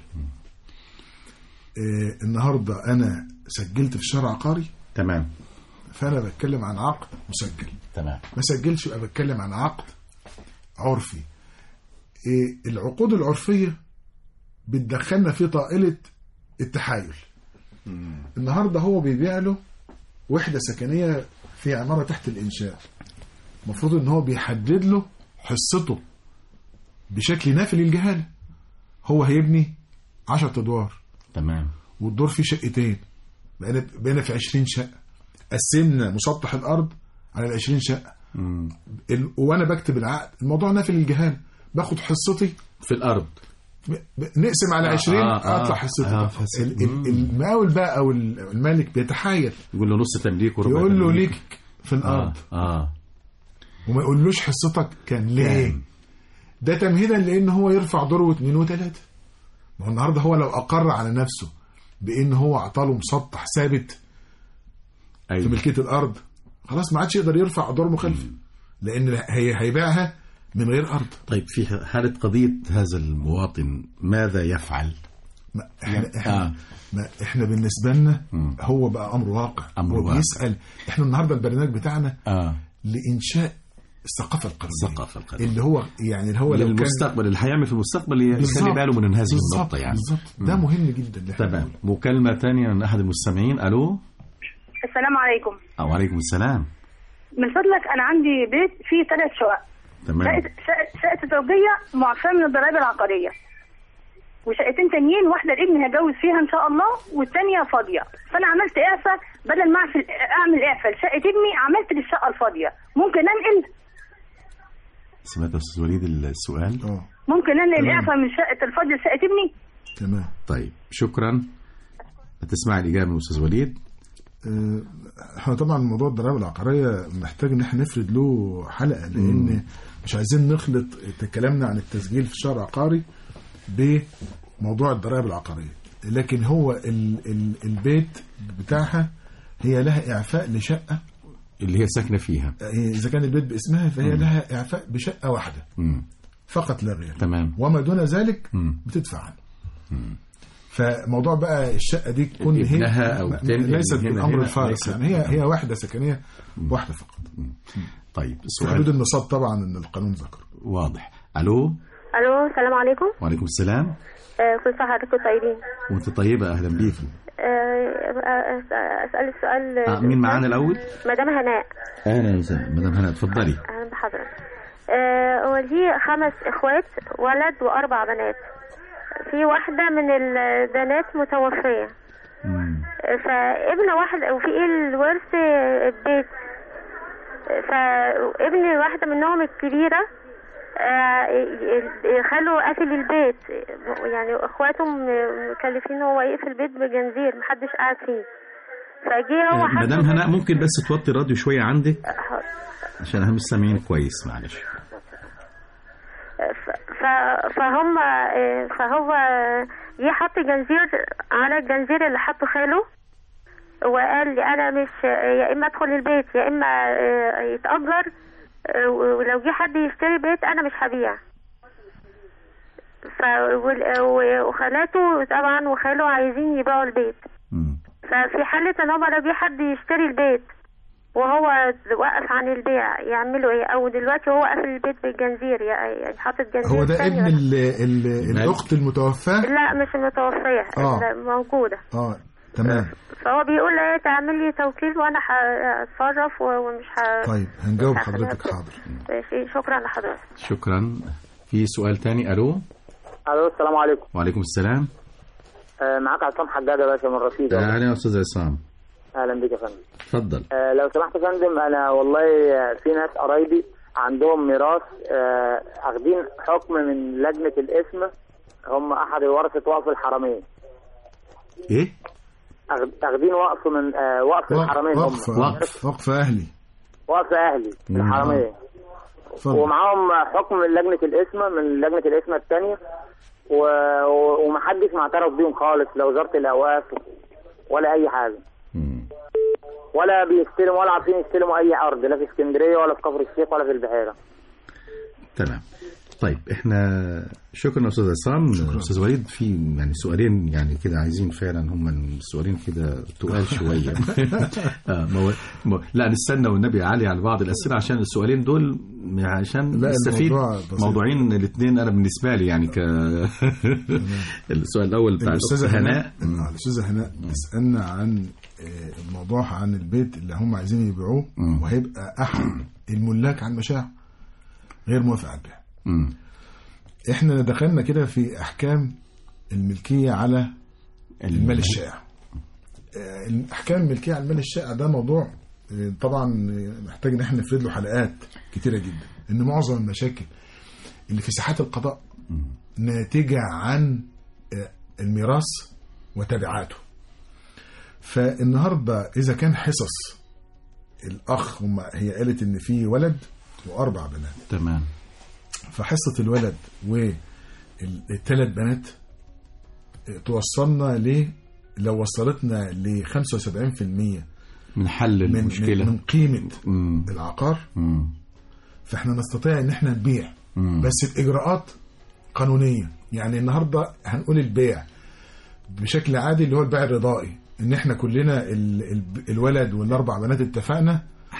النهاردة أنا سجلت في الشهر العقاري. تمام. فأنا بتكلم عن عقد مسجل. تمام. ما سجلش يبقى بتكلم عن عقد عرفي. العقود العرفية بتدخلنا في طائلة التحايل. النهاردة هو بيبيع له وحدة سكنية في عمارة تحت الإنشاء، مفروض ان هو بيحدد له حصته بشكل نافي للجهالة. هو هيبني 10 أدوار. تمام. والدور فيه شقتين، بقينا في 20 شقة. قسمنا مسطح الأرض على 20 شقة. وانا بكتب العقد الموضوع نافي للجهالة، باخد حصتي في الأرض، نقسم على 20 اطلع حصتي. المقاول بقى او المالك بيتحايل، يقول له نص تمليك وربع يقول له تمليك. ليك في الارض وما يقولوش حصتك كان ليه. ده تمهيدا لان هو يرفع دوره واثنين وثلاثه. ما هو النهارده هو لو اقر على نفسه بان هو اعطاله مسطح ثابت في ملكيه الارض، خلاص ما عادش يقدر يرفع دور مخالف، لان هيبيعها من غير أرض. طيب في حالة قضية هذا المواطن ماذا يفعل؟ احنا بالنسبة لنا هو بقى أمر واقع. هو بيسأل. احنا النهاردة البرنامج بتاعنا لإنشاء الثقافة القانونية اللي هو يعني اللي هو لو المستقبل اللي هيعمل في المستقبل يخلي باله من هذه النقطة يعني. بالظبط ده مهم جدا. تمام. مكالمة تانية من أحد المستمعين. ألو. السلام عليكم. وعليكم السلام. من فضلك أنا عندي بيت فيه 3 شقق. تمام. شقة زوجية معفاة من الضرائب العقارية، وشقتين تانيين واحدة الابن هيتجوز فيها إن شاء الله والتانية فاضية. فأنا عملت إعفاء، بدل ما أعمل إعفاء لشقة ابني عملت للشقة الفاضية. ممكن أنقل؟ سمعت يا أستاذ وليد السؤال؟ ممكن أنقل إعفاء من شقة الفاضية لشقة ابني؟ تمام. طيب شكرا. هتسمع الإجابة من أستاذ وليد. احنا طبعا موضوع الضرائب العقارية محتاج ان احنا نفرد له حلقة، لان مش عايزين نخلط كلامنا عن التسجيل في الشهر العقاري بموضوع الضرائب العقارية. لكن هو البيت بتاعها هي لها إعفاء لشقة اللي هي ساكنة فيها. إذا كان البيت باسمها فهي لها إعفاء بشقة واحدة فقط لا غير. تمام. وما دون ذلك بتدفع عنه. فموضوع بقى الشقة دي تكون ابنها أو ليست بالأمر الفارس، يعني هي واحدة سكنية واحدة فقط. طيب في حدود النصاب طبعا ان القانون ذكر. واضح. الو. السلام عليكم. وعليكم السلام. كل سنه وحضراتكم طيبين. وانت طيبه. اهلا بيكي. اسال السؤال. مين معانا الاول؟ مدام هناء. اهلا وسهلا مدام هناء، اتفضلي. اهلا بحضرتك. هو لي 5 اخوات، ولد و4 بنات. في واحده من البنات متوفيه، فابن واحد وفي الورث البيت، فابن واحده منهم الكبيره خلوا قافل البيت، يعني اخواتهم مكلفين هو يقفل البيت بجنزير محدش قاعد فيه. فجي هو مدام هناء ممكن بس توطي الراديو شويه عندك عشان احنا مش سامعين كويس، معلش. فهو جه حط جنزير على الجنزير اللي حطه خاله، وقال لي انا مش يا اما ادخل البيت يا اما يتأجر، ولو جه حد يشتري بيت انا مش هبيع. وخالاته طبعا وخاله عايزين يبيعوا البيت. ففي حالة ان هما لو جه حد يشتري البيت وهو وقف عن البيع يعملوا ايه؟ او دلوقتي هو قافل البيت بالجنزير، يعني حاطط جنزير. هو ده ابن الاخت المتوفاه؟ لا مش المتوفيه. موجوده. تمام. فهو بيقول ايه تعمل لي توكيل وانا هتصرف ومش طيب هنجاوب حضرتك. حاضر. شكرا لحضرتك. شكرا. في سؤال تاني. الو. السلام عليكم. وعليكم السلام. معاك عصام حجاج يا باشا من رصيد. اهلا يا استاذ عصام. اهلا بك يا فندم. اتفضل. لو سمحت يا فندم، انا والله في ناس قرايبي عندهم ميراث، اخدين حكم من لجنة الاسم، هم احد ورثة وقف الحرمين. ايه؟ اخدين وقف من وقف الحرمين. وقف اهلي. وقف اهلي الحرمين. ومعاهم حكم من لجنة الاسم، من لجنة الاسم الثانية، ومحدش معترف بيهم خالص، لا وزارة الاوقاف ولا اي حاجة. ولا بيستلموا ولا عارفين يستلموا اي ارض، لا في اسكندريه ولا في كفر الشيخ ولا في البحيره. تمام. طيب احنا شكرا استاذ عصام. استاذ وليد في يعني سؤالين يعني كده عايزين فعلا هم السؤالين كده تقال شويه. لا نستنى والنبي علي على بعض الاسئله عشان السؤالين دول عشان نستفيد. موضوعين الاثنين انا بالنسبه لي يعني السؤال الاول بتاع الاستاذه هناء. الاستاذه هناء بتسالنا عن الموضوع عن البيت اللي هم عايزين يبيعوه، وهيبقى احد الملاك عن مشاع غير موافق على البيع. احنا دخلنا كده في احكام الملكيه على المال الشائع. احكام الملكيه على المال الشائع ده موضوع طبعا محتاج ان احنا نفرد له حلقات كتيره جدا، ان معظم المشاكل اللي في ساحات القضاء ناتجه عن الميراث وتبعاته. فالنهارده اذا كان حصص الاخ هي قالت ان في ولد و4 بنات. تمام. فحصه الولد وال3 بنات توصلنا لو وصلتنا ل 75% من حل المشكله من قيمه العقار. فاحنا نستطيع ان احنا نبيع، بس باجراءات قانونيه. يعني النهارده هنقول البيع بشكل عادي اللي هو البيع الرضائي، ان احنا كلنا الولد وال4 بنات اتفقنا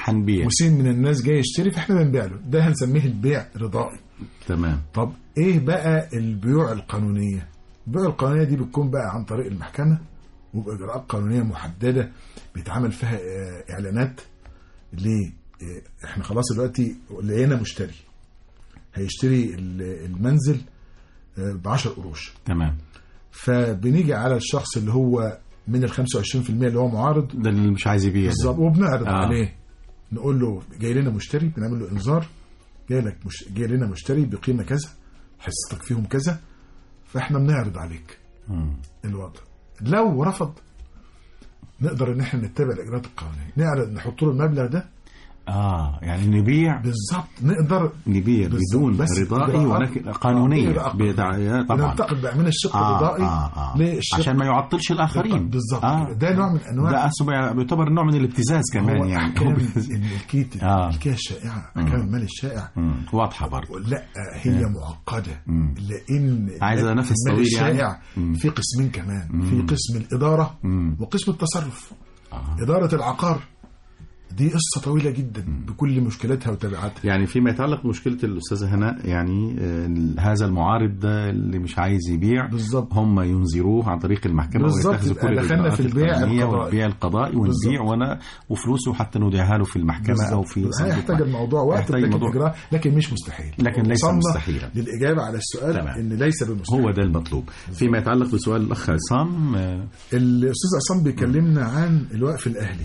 هنبيع وسين من الناس جاي يشتري فاحنا بنبيع له، ده هنسميه البيع رضائي. تمام. طب ايه بقى البيوع القانونيه؟ البيوع القانونيه دي بتكون بقى عن طريق المحكمه وباجراءات قانونيه محدده بيتعمل فيها اعلانات. ليه؟ احنا خلاص دلوقتي لقينا مشتري هيشتري المنزل ب10 قروش. تمام. فبنيجي على الشخص اللي هو من ال 25% اللي هو معارض، ده اللي مش عايز يبيع بالظبط، وبنعرض عليه، نقول له جاي لنا مشتري، بنعمل له انذار، جاي لنا مشتري بقيمه كذا، حصتك فيهم كذا، فاحنا بنعرض عليك الوضع. لو رفض نقدر ان احنا نتبع الاجراءات القانونيه، نعرض نحط له المبلغ ده. يعني نبيع بالظبط، نقدر نبيع بدون رضائي ولكن قانونية طبعا ننتقد بقى من الشق الرضائي للشق عشان ما يعطلش الآخرين. بالظبط. ده نوع من أنواع، ده بيعتبر نوع من الابتزاز كمان. يعني الحكاية الشائعة، أحكام المال الشائع واضحة برضه. لا هي معقدة، لأن عايزة نفس المال طويل الشائع في قسمين كمان، في قسم الإدارة وقسم التصرف. إدارة العقار دي قصة طويلة جدا بكل مشكلاتها وتبعاتها. يعني فيما يتعلق بمشكلة الأستاذة هناء، يعني هذا المعارض ده اللي مش عايز يبيع، بالظبط، هم ينذروه عن طريق المحكمة ويتخذوا كل الإجراءات القانونية والبيع القضائي ونبيع وفلوسه حتى نوديها له في المحكمة بالزبط. أو في هيحتاج الموضوع وقت إجراء، لكن مش مستحيل. لكن ليس مستحيلا. للإجابة على السؤال إن ليس بالمستحيل، هو ده المطلوب. فيما يتعلق بسؤال الأخ عصام، الأستاذ عصام بيكلمنا عن الوقف الأهلي،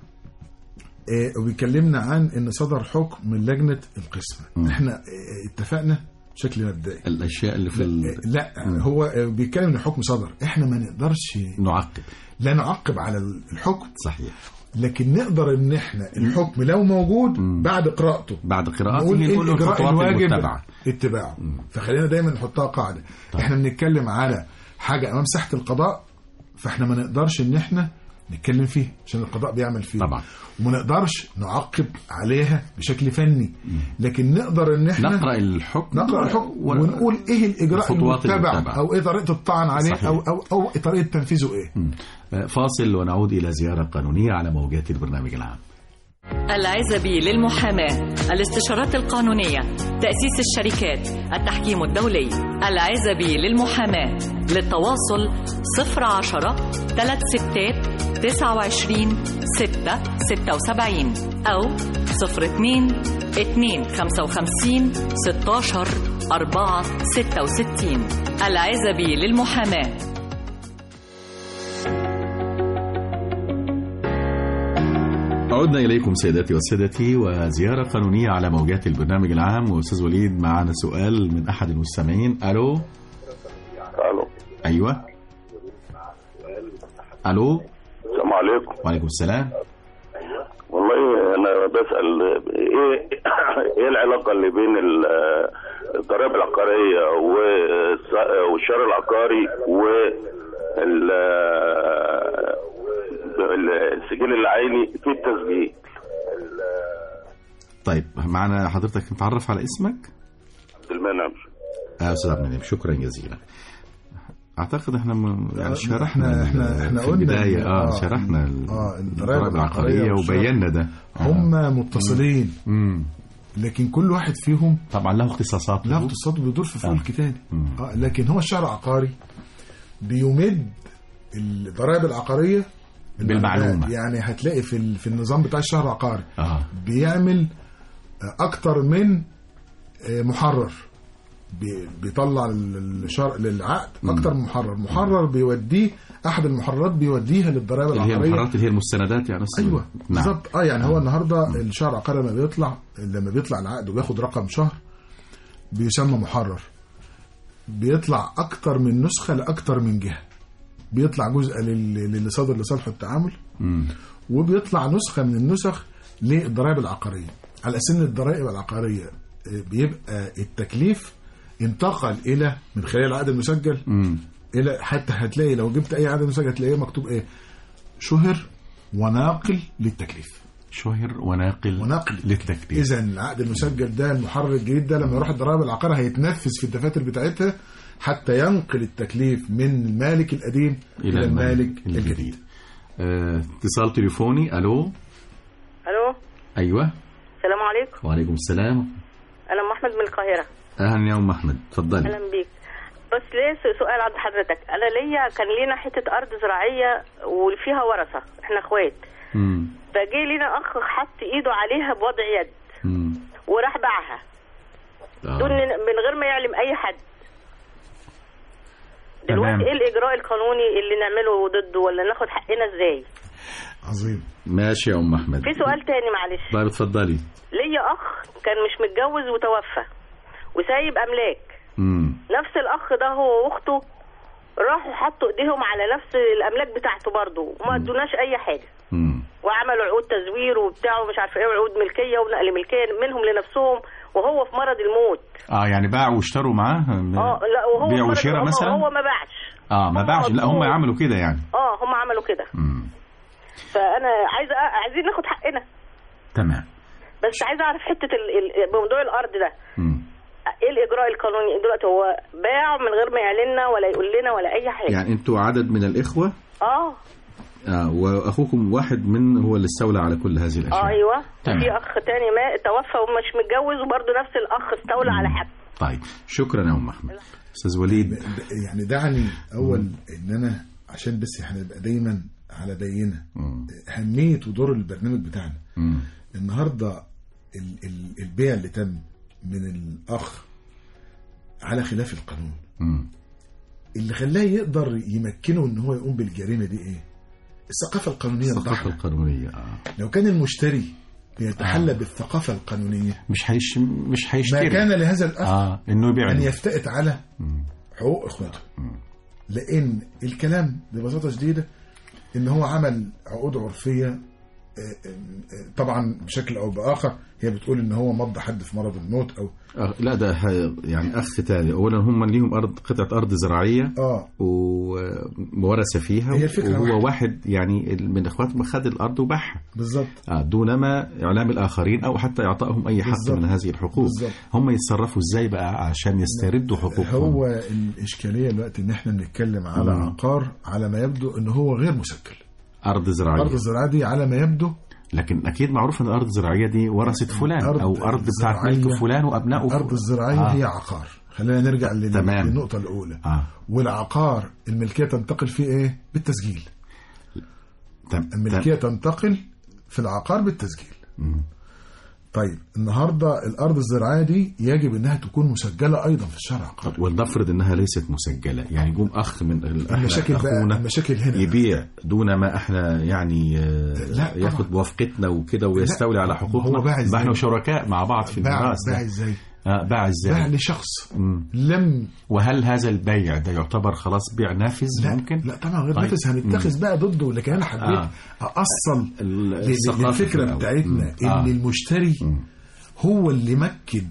وبيكلمنا عن ان صدر حكم من لجنة القسمة. احنا اتفقنا بشكل مبدئي الاشياء اللي في لا هو بيتكلم ان الحكم صدر، احنا ما نقدرش لا نعقب على الحكم، صحيح، لكن نقدر ان احنا الحكم لو موجود بعد قراءته نقول ايه الاجراء الواجب اتباعه. فخلينا دايما نحطها قاعدة. احنا بنتكلم على حاجة امام ساحة القضاء، فاحنا ما نقدرش ان احنا نتكلم فيه عشان القضاء بيعمل فيه طبعا، وما نقدرش نعقب عليها بشكل فني، لكن نقدر ان احنا نقرأ الحكم ونقول ايه الاجراء المتبع او ايه طريقة الطعن عليه او طريقة تنفيذه ايه. فاصل ونعود الى زيارة قانونية على موجات البرنامج العام. العزبي للمحاماة، الاستشارات القانونية، تأسيس الشركات، التحكيم الدولي. العزبي للمحاماة، للتواصل 010-36-29-6-76 أو 02-255-16-4-66. العزبي للمحاماة. عدنا إليكم سيداتي وسادتي وزيارة قانونية على موجات البرنامج العام. وأستاذ وليد معنا سؤال من أحد المستمعين. ألو. أيوة. ألو. السلام عليكم. وعليكم السلام. والله أنا بسأل إيه العلاقة اللي بين الضرائب العقارية والشهر العقاري السجل العيني في التسجيل؟ طيب معنا حضرتك نتعرف على اسمك؟ عبد المنعم. أستاذ عبد المنعم، شكرا جزيلا. أعتقد احنا يعني شرحنا احنا في البداية شرحنا الضرائب العقارية وبينا ده هم متصلين، لكن كل واحد فيهم طبعا له اختصاصات، بيدور في فوق الكتاب. لكن هو الشهر العقاري بيمد الضرائب العقارية بالمعلومة. يعني هتلاقي في النظام بتاع الشهر العقاري بيعمل أكتر من محرر، بيطلع للعقد أكتر من محرر بيوديه، أحد المحررات بيوديها للضرائب العقارية، اللي هي المحررات اللي هي المستندات يعني. أيوة بالظبط. يعني هو النهاردة الشهر العقاري لما بيطلع العقد وبياخد رقم شهر بيسمى محرر، بيطلع أكتر من نسخة لأكتر من جهة، بيطلع جزء للي صادر لصالح التعامل، وبيطلع نسخة من النسخ للضرائب العقارية، على أساس إن الضرائب العقارية بيبقى التكليف انتقل إلى من خلال العقد المسجل إلى، حتى هتلاقي لو جبت أي عقد مسجل هتلاقيه مكتوب إيه؟ شهر وناقل للتكليف. شهر وناقل للتكليف. إذا العقد المسجل ده المحرر الجديد ده لما يروح الضرائب العقارية هيتنفذ في الدفاتر بتاعتها حتى ينقل التكليف من المالك القديم إلى المالك الجديد. اتصال تليفوني. ألو. ايوه. السلام عليكم. وعليكم السلام. انا ام احمد من القاهره. اهلا يا ام احمد، اتفضلي. اهلا بيك. بس ليه سؤال عند حضرتك. انا كان لينا حته ارض زراعيه وفيها ورثه، احنا اخوات. فجي لينا اخ حط ايده عليها بوضع يد وراح باعها دون من غير ما يعلم اي حد. دلوقتي ايه الاجراء القانوني اللي نعمله ضده، ولا ناخد حقنا ازاي؟ عظيم. ماشي يا ام احمد. في سؤال تاني معلش. طيب اتفضلي. ليا اخ كان مش متجوز وتوفى وسايب املاك. نفس الاخ ده هو واخته راحوا حطوا ايديهم على نفس الاملاك بتاعته برضه وما ادوناش اي حاجه. وعملوا عقود تزوير وبتاع ومش عارفه ايه وعقود ملكيه ونقل ملكيه منهم لنفسهم وهو في مرض الموت. يعني باعوا واشتروا معاه؟ لا وهو بيع وشراء مثلا؟ هو ما باعش. ما باعش. لا هم يعملوا كده يعني. هم عملوا كده. فانا عايزين ناخد حقنا. تمام. بس عايزه اعرف حته موضوع الارض ده. ايه الاجراء القانوني دلوقتي؟ هو باع من غير ما يعلننا ولا يقول لنا ولا اي حاجه. يعني انتوا عدد من الاخوه؟ واخوكم واحد من هو اللي استولى على كل هذه الاشياء. ايوه. في اخ تاني ما توفى ومش متجوز وبرضه نفس الاخ استولى على حد. طيب شكرا يا ام احمد. استاذ وليد. يعني دعني اول ان انا عشان بس هنبقى دايما على بينه اهميه ودور البرنامج بتاعنا. النهارده البيع اللي تم من الاخ على خلاف القانون اللي خلاه يقدر يمكنه ان هو يقوم بالجريمه دي ايه؟ الثقافه القانونيه. الثقافه القانونيه. لو كان المشتري يتحلى بالثقافه القانونيه مش هيشتري. ما كان لهذا الاخ انه يبيع ان يفتئت على حقوق اخواته. لان الكلام ببساطه شديده ان هو عمل عقود عرفيه طبعا بشكل او باخر هي بتقول ان هو مضى حد في مرض الموت او لا ده يعني اخ تاني. اولا هم ليهم قطعه ارض زراعيه وورث فيها وهو واحد يعني من اخواتهم خد الارض وباعها بالظبط دون ما اعلام الاخرين او حتى اعطائهم اي حق من هذه الحقوق. بالزبط. هم يتصرفوا ازاي بقى عشان يستردوا حقوقهم؟ هو الاشكاليه دلوقتي ان احنا بنتكلم على عقار على ما يبدو ان هو غير مسجل. أرض زراعية. أرض الزراعية دي على ما يبدو، لكن أكيد معروف أن الأرض الزراعية دي ورثت فلان أو أرض بتاعت ملك فلان وأبنائه. الأرض الزراعية هي عقار. خلينا نرجع للنقطة الأولى. والعقار الملكية تنتقل فيه إيه؟ بالتسجيل. الملكية تنتقل في العقار بالتسجيل. طيب النهاردة الأرض الزراعية دي يجب أنها تكون مسجلة أيضا في الشرع. ولنفرض أنها ليست مسجلة، يعني يقوم أخ من المشاكل هنا يبيع دون ما احنا يعني ياخد موافقتنا وكده ويستولي على حقوقنا. احنا شركاء مع بعض في الميراث. باع ازاي؟ باع ازاي؟ باع لشخص لم. وهل هذا البيع ده يعتبر خلاص بيع نافذ؟ لا ممكن؟ لا طبعا غير نافذ. هنتخذ بقى ضده. لكن انا حبيت أصل للفكرة بتاعتنا ان المشتري هو اللي مكن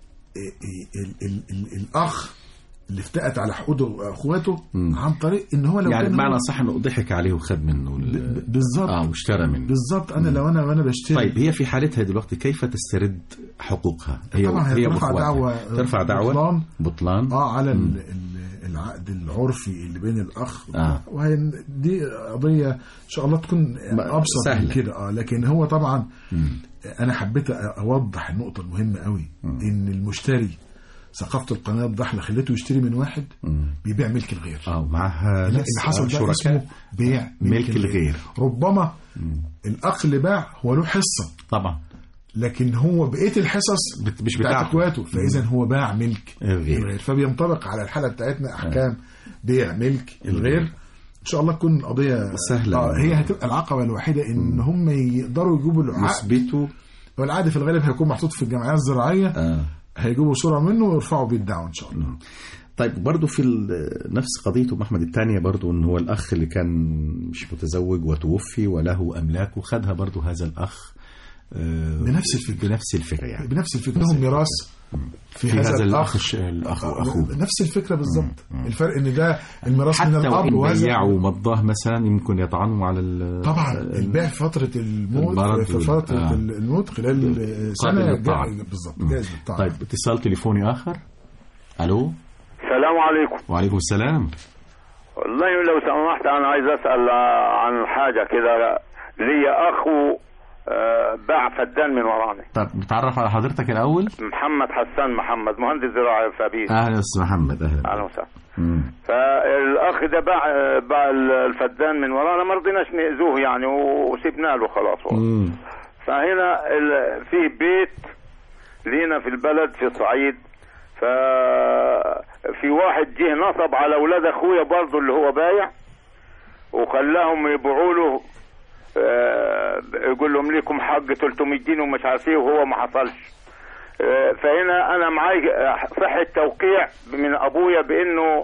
الأخ اللي افتقت على حقوق اخواته عن طريق ان هو لو يعني بمعنى صح انه ضحك عليه وخد منه بالظبط واشترى منه بالظبط. انا لو انا بشتري. طيب هي في حالتها دلوقتي كيف تسترد حقوقها؟ طبعا هي ترفع دعوة بطلان على العقد العرفي اللي بين الاخ وهي دي قضيه ان شاء الله تكون ابسط من كده. لكن هو طبعا انا حبيت اوضح النقطه المهمه قوي ان المشتري ثقافة القناة الضحلة خليته يشتري من واحد بيبيع ملك الغير. معها اللي حصل ده اسمه بيع ملك الغير. ربما الأخ اللي باع هو له حصة طبعا، لكن هو بقية الحصص مش بتاعت اخواته، فإذا هو باع ملك الغير. فبينطبق على الحالة بتاعتنا أحكام بيع ملك الغير. إن شاء الله تكون قضية سهلة. هي هتبقى العقبة الوحيدة إن هم يقدروا يجيبوا العقد. يثبتوا. والعقد في الغالب هيكون محطوط في الجمعيات الزراعية. هيجيبوا صورة منه ويرفعوا بيه الدعوة إن شاء الله. طيب برضو في نفس قضيته محمد الثانية برضو إن هو الأخ اللي كان مش متزوج وتوفي وله أملاك وخدها برضو هذا الأخ بنفس الفكرة يعني بنفس الفكرة. لهم ميراث في هذا الأخ وأخوه. نفس الفكرة بالضبط. الفرق إن ده الميراث من الأب حتى وإن بيعوا ومضاه مثلا يمكن يطعنوا على طبعا البيع في فترة الموت. في فترة الموت خلال سنة بالضبط جائز بالطعن. طيب اتصال تليفوني آخر. ألو. السلام عليكم. وعليكم السلام. والله لو سمحت أنا عايز أسأل عن حاجة كده. لي أخو باع فدان من ورانا. طب نتعرف على حضرتك الأول. محمد حسان محمد، مهندس زراعي في أبيس. أهلا أستاذ محمد. أهلا وسهلا. فالأخ ده باع الفدان من ورانا، ما رضيناش نأذوه يعني وسيبنا له خلاص. فهنا في بيت لينا في البلد في الصعيد، ففي واحد جه نصب على أولاد أخويا برضه اللي هو بايع، وخلاهم يبيعوا له، يقول لهم ليكم حق 300 جنيه ومش عارف ايه، وهو ما حصلش. فهنا انا معاي صحة توقيع من ابويا بانه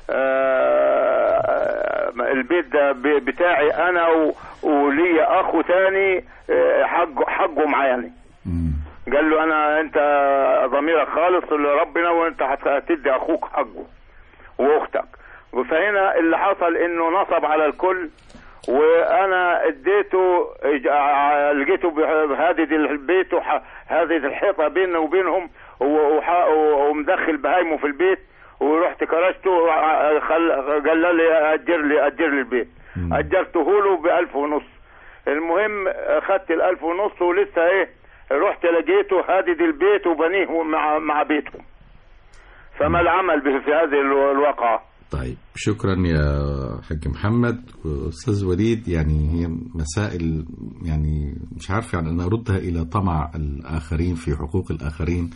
البيت ده بتاعي انا وليا اخو تاني حقه معايا. قال له انت ضميرك خالص لربنا وانت هتدي اخوك حقه واختك. فهنا اللي حصل انه نصب على الكل، وانا لقيته بهدد البيت وهدد الحيطه بيننا وبينهم، ومدخل بهايمه في البيت، ورحت كرشته قال لي اجر لي البيت. اجرته له ب1500. المهم اخذت ال1500 ولسه رحت لقيته هادد البيت وبنيه مع بيتهم. فما العمل في هذه الواقعه؟ طيب شكرا يا حاج محمد. أستاذ وليد، يعني هي مسائل يعني مش عارف يعني أنا أردها إلى طمع الآخرين في حقوق الآخرين،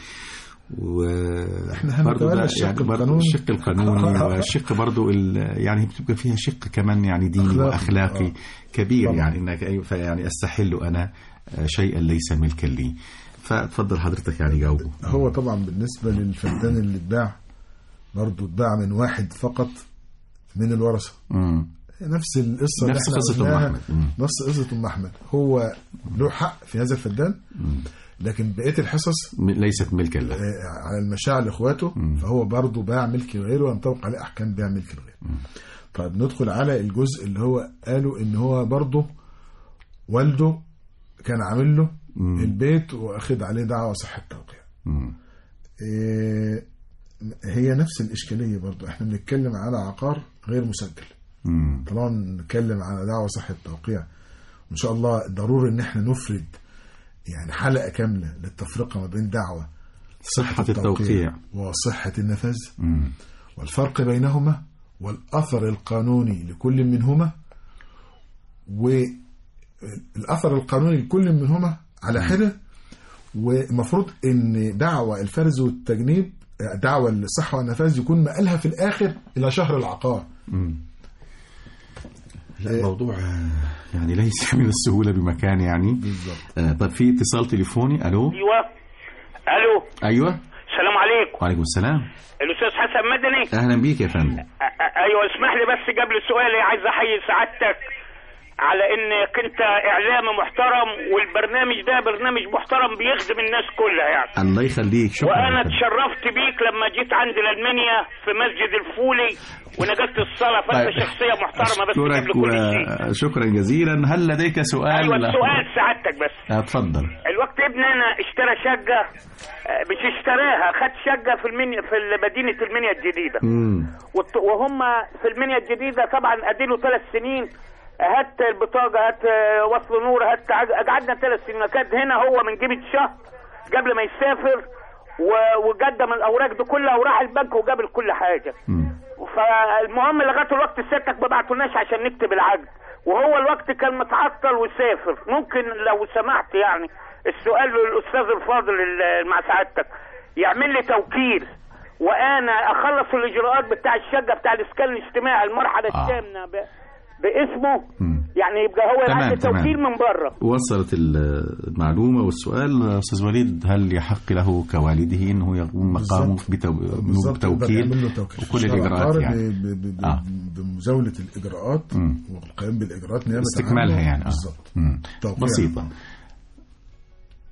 احنا هنتولى الشق القانوني، الشق القانوني والشق برضو يعني بتبقى فيها شق كمان يعني ديني وأخلاقي كبير طبعا. يعني إنك يعني أستحل أنا شيئا ليس ملكا لي. فتفضل حضرتك يعني جاوبه. هو طبعا بالنسبة للفدان اللي اتباع برضو اتباع من واحد فقط من الورثة. نفس القصة، نفس قصة أم أحمد. نفس قصة أم أحمد. هو له حق في هذا الفدان، لكن بقية الحصص ليست ملكا له على المشاع لإخواته، فهو برضو باع ملك الغير وينطبق عليه أحكام بيع ملك الغير. طيب ندخل على الجزء اللي هو قالوا إن هو برضو والده كان عامل له البيت وأخذ عليه دعوة صحة توقيع. هي نفس الإشكالية برضو. احنا بنتكلم على عقار غير مسجل. طبعا نتكلم على دعوة صحة توقيع، وإن شاء الله ضروري إن احنا نفرد يعني حلقة كاملة للتفرقة ما بين دعوة صحة التوقيع وصحة النفاذ، والفرق بينهما والأثر القانوني لكل منهما، والأثر القانوني لكل منهما على حدة. ومفروض إن دعوة الفرز والتجنيب، دعوة الصحة والنفاذ، يكون مقالها في الآخر إلى شهر العقار. الموضوع يعني ليس من السهولة بمكان يعني. بالضبط. طب في اتصال تليفوني. ألو. أيوة. السلام عليكم. وعليكم السلام. الأستاذ حسن مدني. أهلا بيك يا فندم. أيوة اسمح لي بس قبل سؤالي عايز أحيي سعادتك على انك انت اعلامي محترم، والبرنامج ده برنامج محترم بيخدم الناس كلها يعني. الله يخليك. شكرا. وانا اتشرفت بيك لما جيت عندنا المنيا في مسجد الفولي ونجلت الصلاه، فانت شخصيه محترمه بس قبل كل شيء. شكرا جزيلا. هل لديك سؤال؟ ايوه السؤال سعادتك بس. اتفضل. الوقت ابننا اشترى شقه، مش اشتراها، خد شقه في المنيا في مدينه المنيا الجديده. وهم في المنيا الجديده طبعا اديله 3 سنين، هات البطاقة، هات وصل نور، هات. قعدنا 3 سنين. كان هنا هو من قيمة شهر قبل ما يسافر وقدم الأوراق دي كلها وراح البنك وقابل كل حاجة. فالمهم لغاية الوقت سيادتك ما بعتولناش عشان نكتب العقد، وهو الوقت كان متعطل وسافر. ممكن لو سمحت يعني السؤال للأستاذ الفاضل مع سعادتك يعمل لي توكيل وأنا أخلص الإجراءات بتاع الشقة بتاع الإسكان الاجتماعي المرحلة الثامنة باسمه، يعني يبقى هو عنده توكيل من بره. وصلت المعلومة والسؤال. أستاذ وليد، هل يحق له كوالده أنه يقوم مقامه بتوكيل وكل الإجراءات يعني بمزاولة الإجراءات والقيام بالإجراءات نيابة استكمالها يعني بالضبط. بسيطة.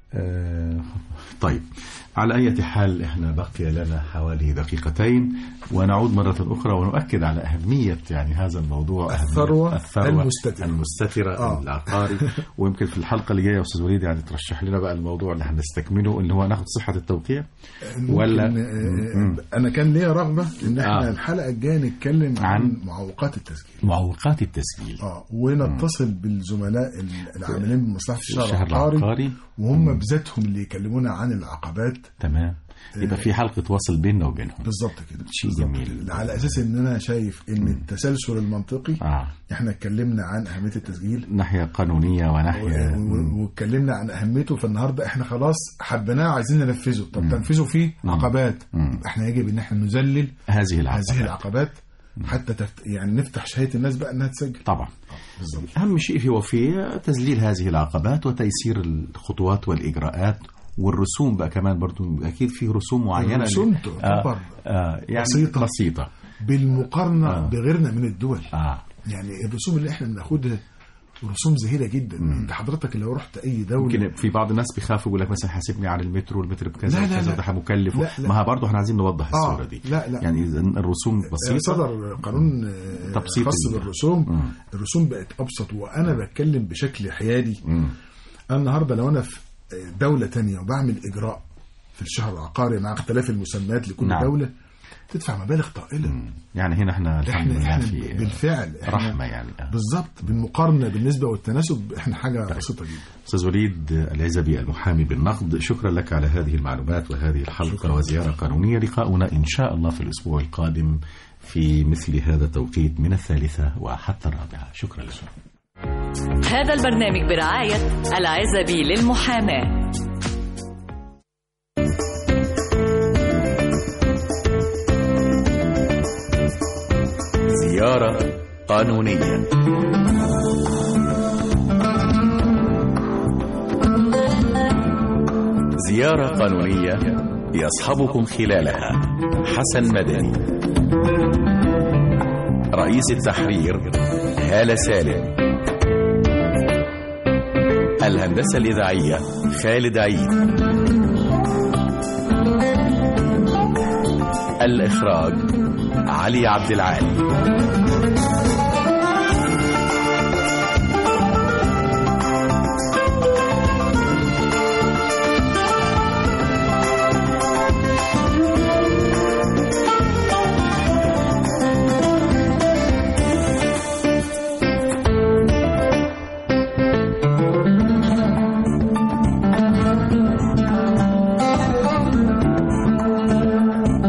طيب، على أي حال احنا بقي لنا حوالي دقيقتين ونعود مرة أخرى ونؤكد على أهمية يعني هذا الموضوع، الثروة المستترة العقاري. ويمكن في الحلقة اللي جاية أستاذ وليد يعني ترشح لنا بقى الموضوع اللي هنستكمله اللي هو ناخد صحة التوقيع ولا أنا كان ليا رغبة إن احنا الحلقة الجاية نتكلم عن معوقات التسجيل ونتصل بالزملاء العاملين بمصلحة الشهر العقاري وهم بذاتهم اللي يكلمونا عن العقبات. تمام، يبقى في حلقة وصل بيننا وبينهم. بالظبط كده، شيء جميل. على أساس إن أنا شايف إن التسلسل المنطقي إحنا اتكلمنا عن أهمية التسجيل ناحية قانونية وناحية واتكلمنا عن أهميته. فالنهاردة إحنا خلاص حبناه عايزين ننفذه. طب تنفذه فيه عقبات، إحنا يجب إن إحنا نذلل هذه العقبات حتى يعني نفتح شهية الناس بقى إنها تسجل. طبعا بالظبط. أهم شيء هو في تذليل هذه العقبات وتيسير الخطوات والإجراءات والرسوم بقى كمان برضو أكيد في رسوم معينة. رسوم تعتبر يعني بسيطة بالمقارنة بغيرنا من الدول. يعني الرسوم اللي احنا بناخدها رسوم زهيدة جدا. انت حضرتك لو رحت اي دولة يمكن في بعض الناس بيخافوا يقول لك مثلا حاسبني على المترو والمتر بكذا وكذا ده مكلف. ما برضه احنا عايزين نوضح الصورة دي. لا يعني الرسوم بسيطة. صدر قانون خاص بالرسوم. الرسوم بقت ابسط وانا بتكلم بشكل حيادي. انا النهارده لو انا في دولة تانية وبعمل إجراء في الشهر العقاري مع اختلاف المسميات لكل دولة تدفع مبالغ طائلة. يعني هنا احنا بالفعل رحمة يعني بالضبط. بالمقارنة بالنسبة والتناسب احنا حاجة بسيطة جدا. أستاذ وليد العزبي المحامي بالنقد، شكرا لك على هذه المعلومات وهذه الحلقة وزيارة قانونية. لقاؤنا إن شاء الله في الأسبوع القادم في مثل هذا التوقيت من 3 وحتى 4. شكرا لك. هذا البرنامج برعاية العزبي للمحاماة. زيارة قانونية. زيارة قانونية يصحبكم خلالها حسن مدني، رئيس التحرير هالة سالم، الهندسة الإذاعية خالد عيد، الإخراج علي عبد العال.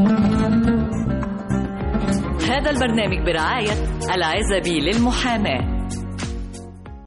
هذا البرنامج برعاية العزبي للمحاماة.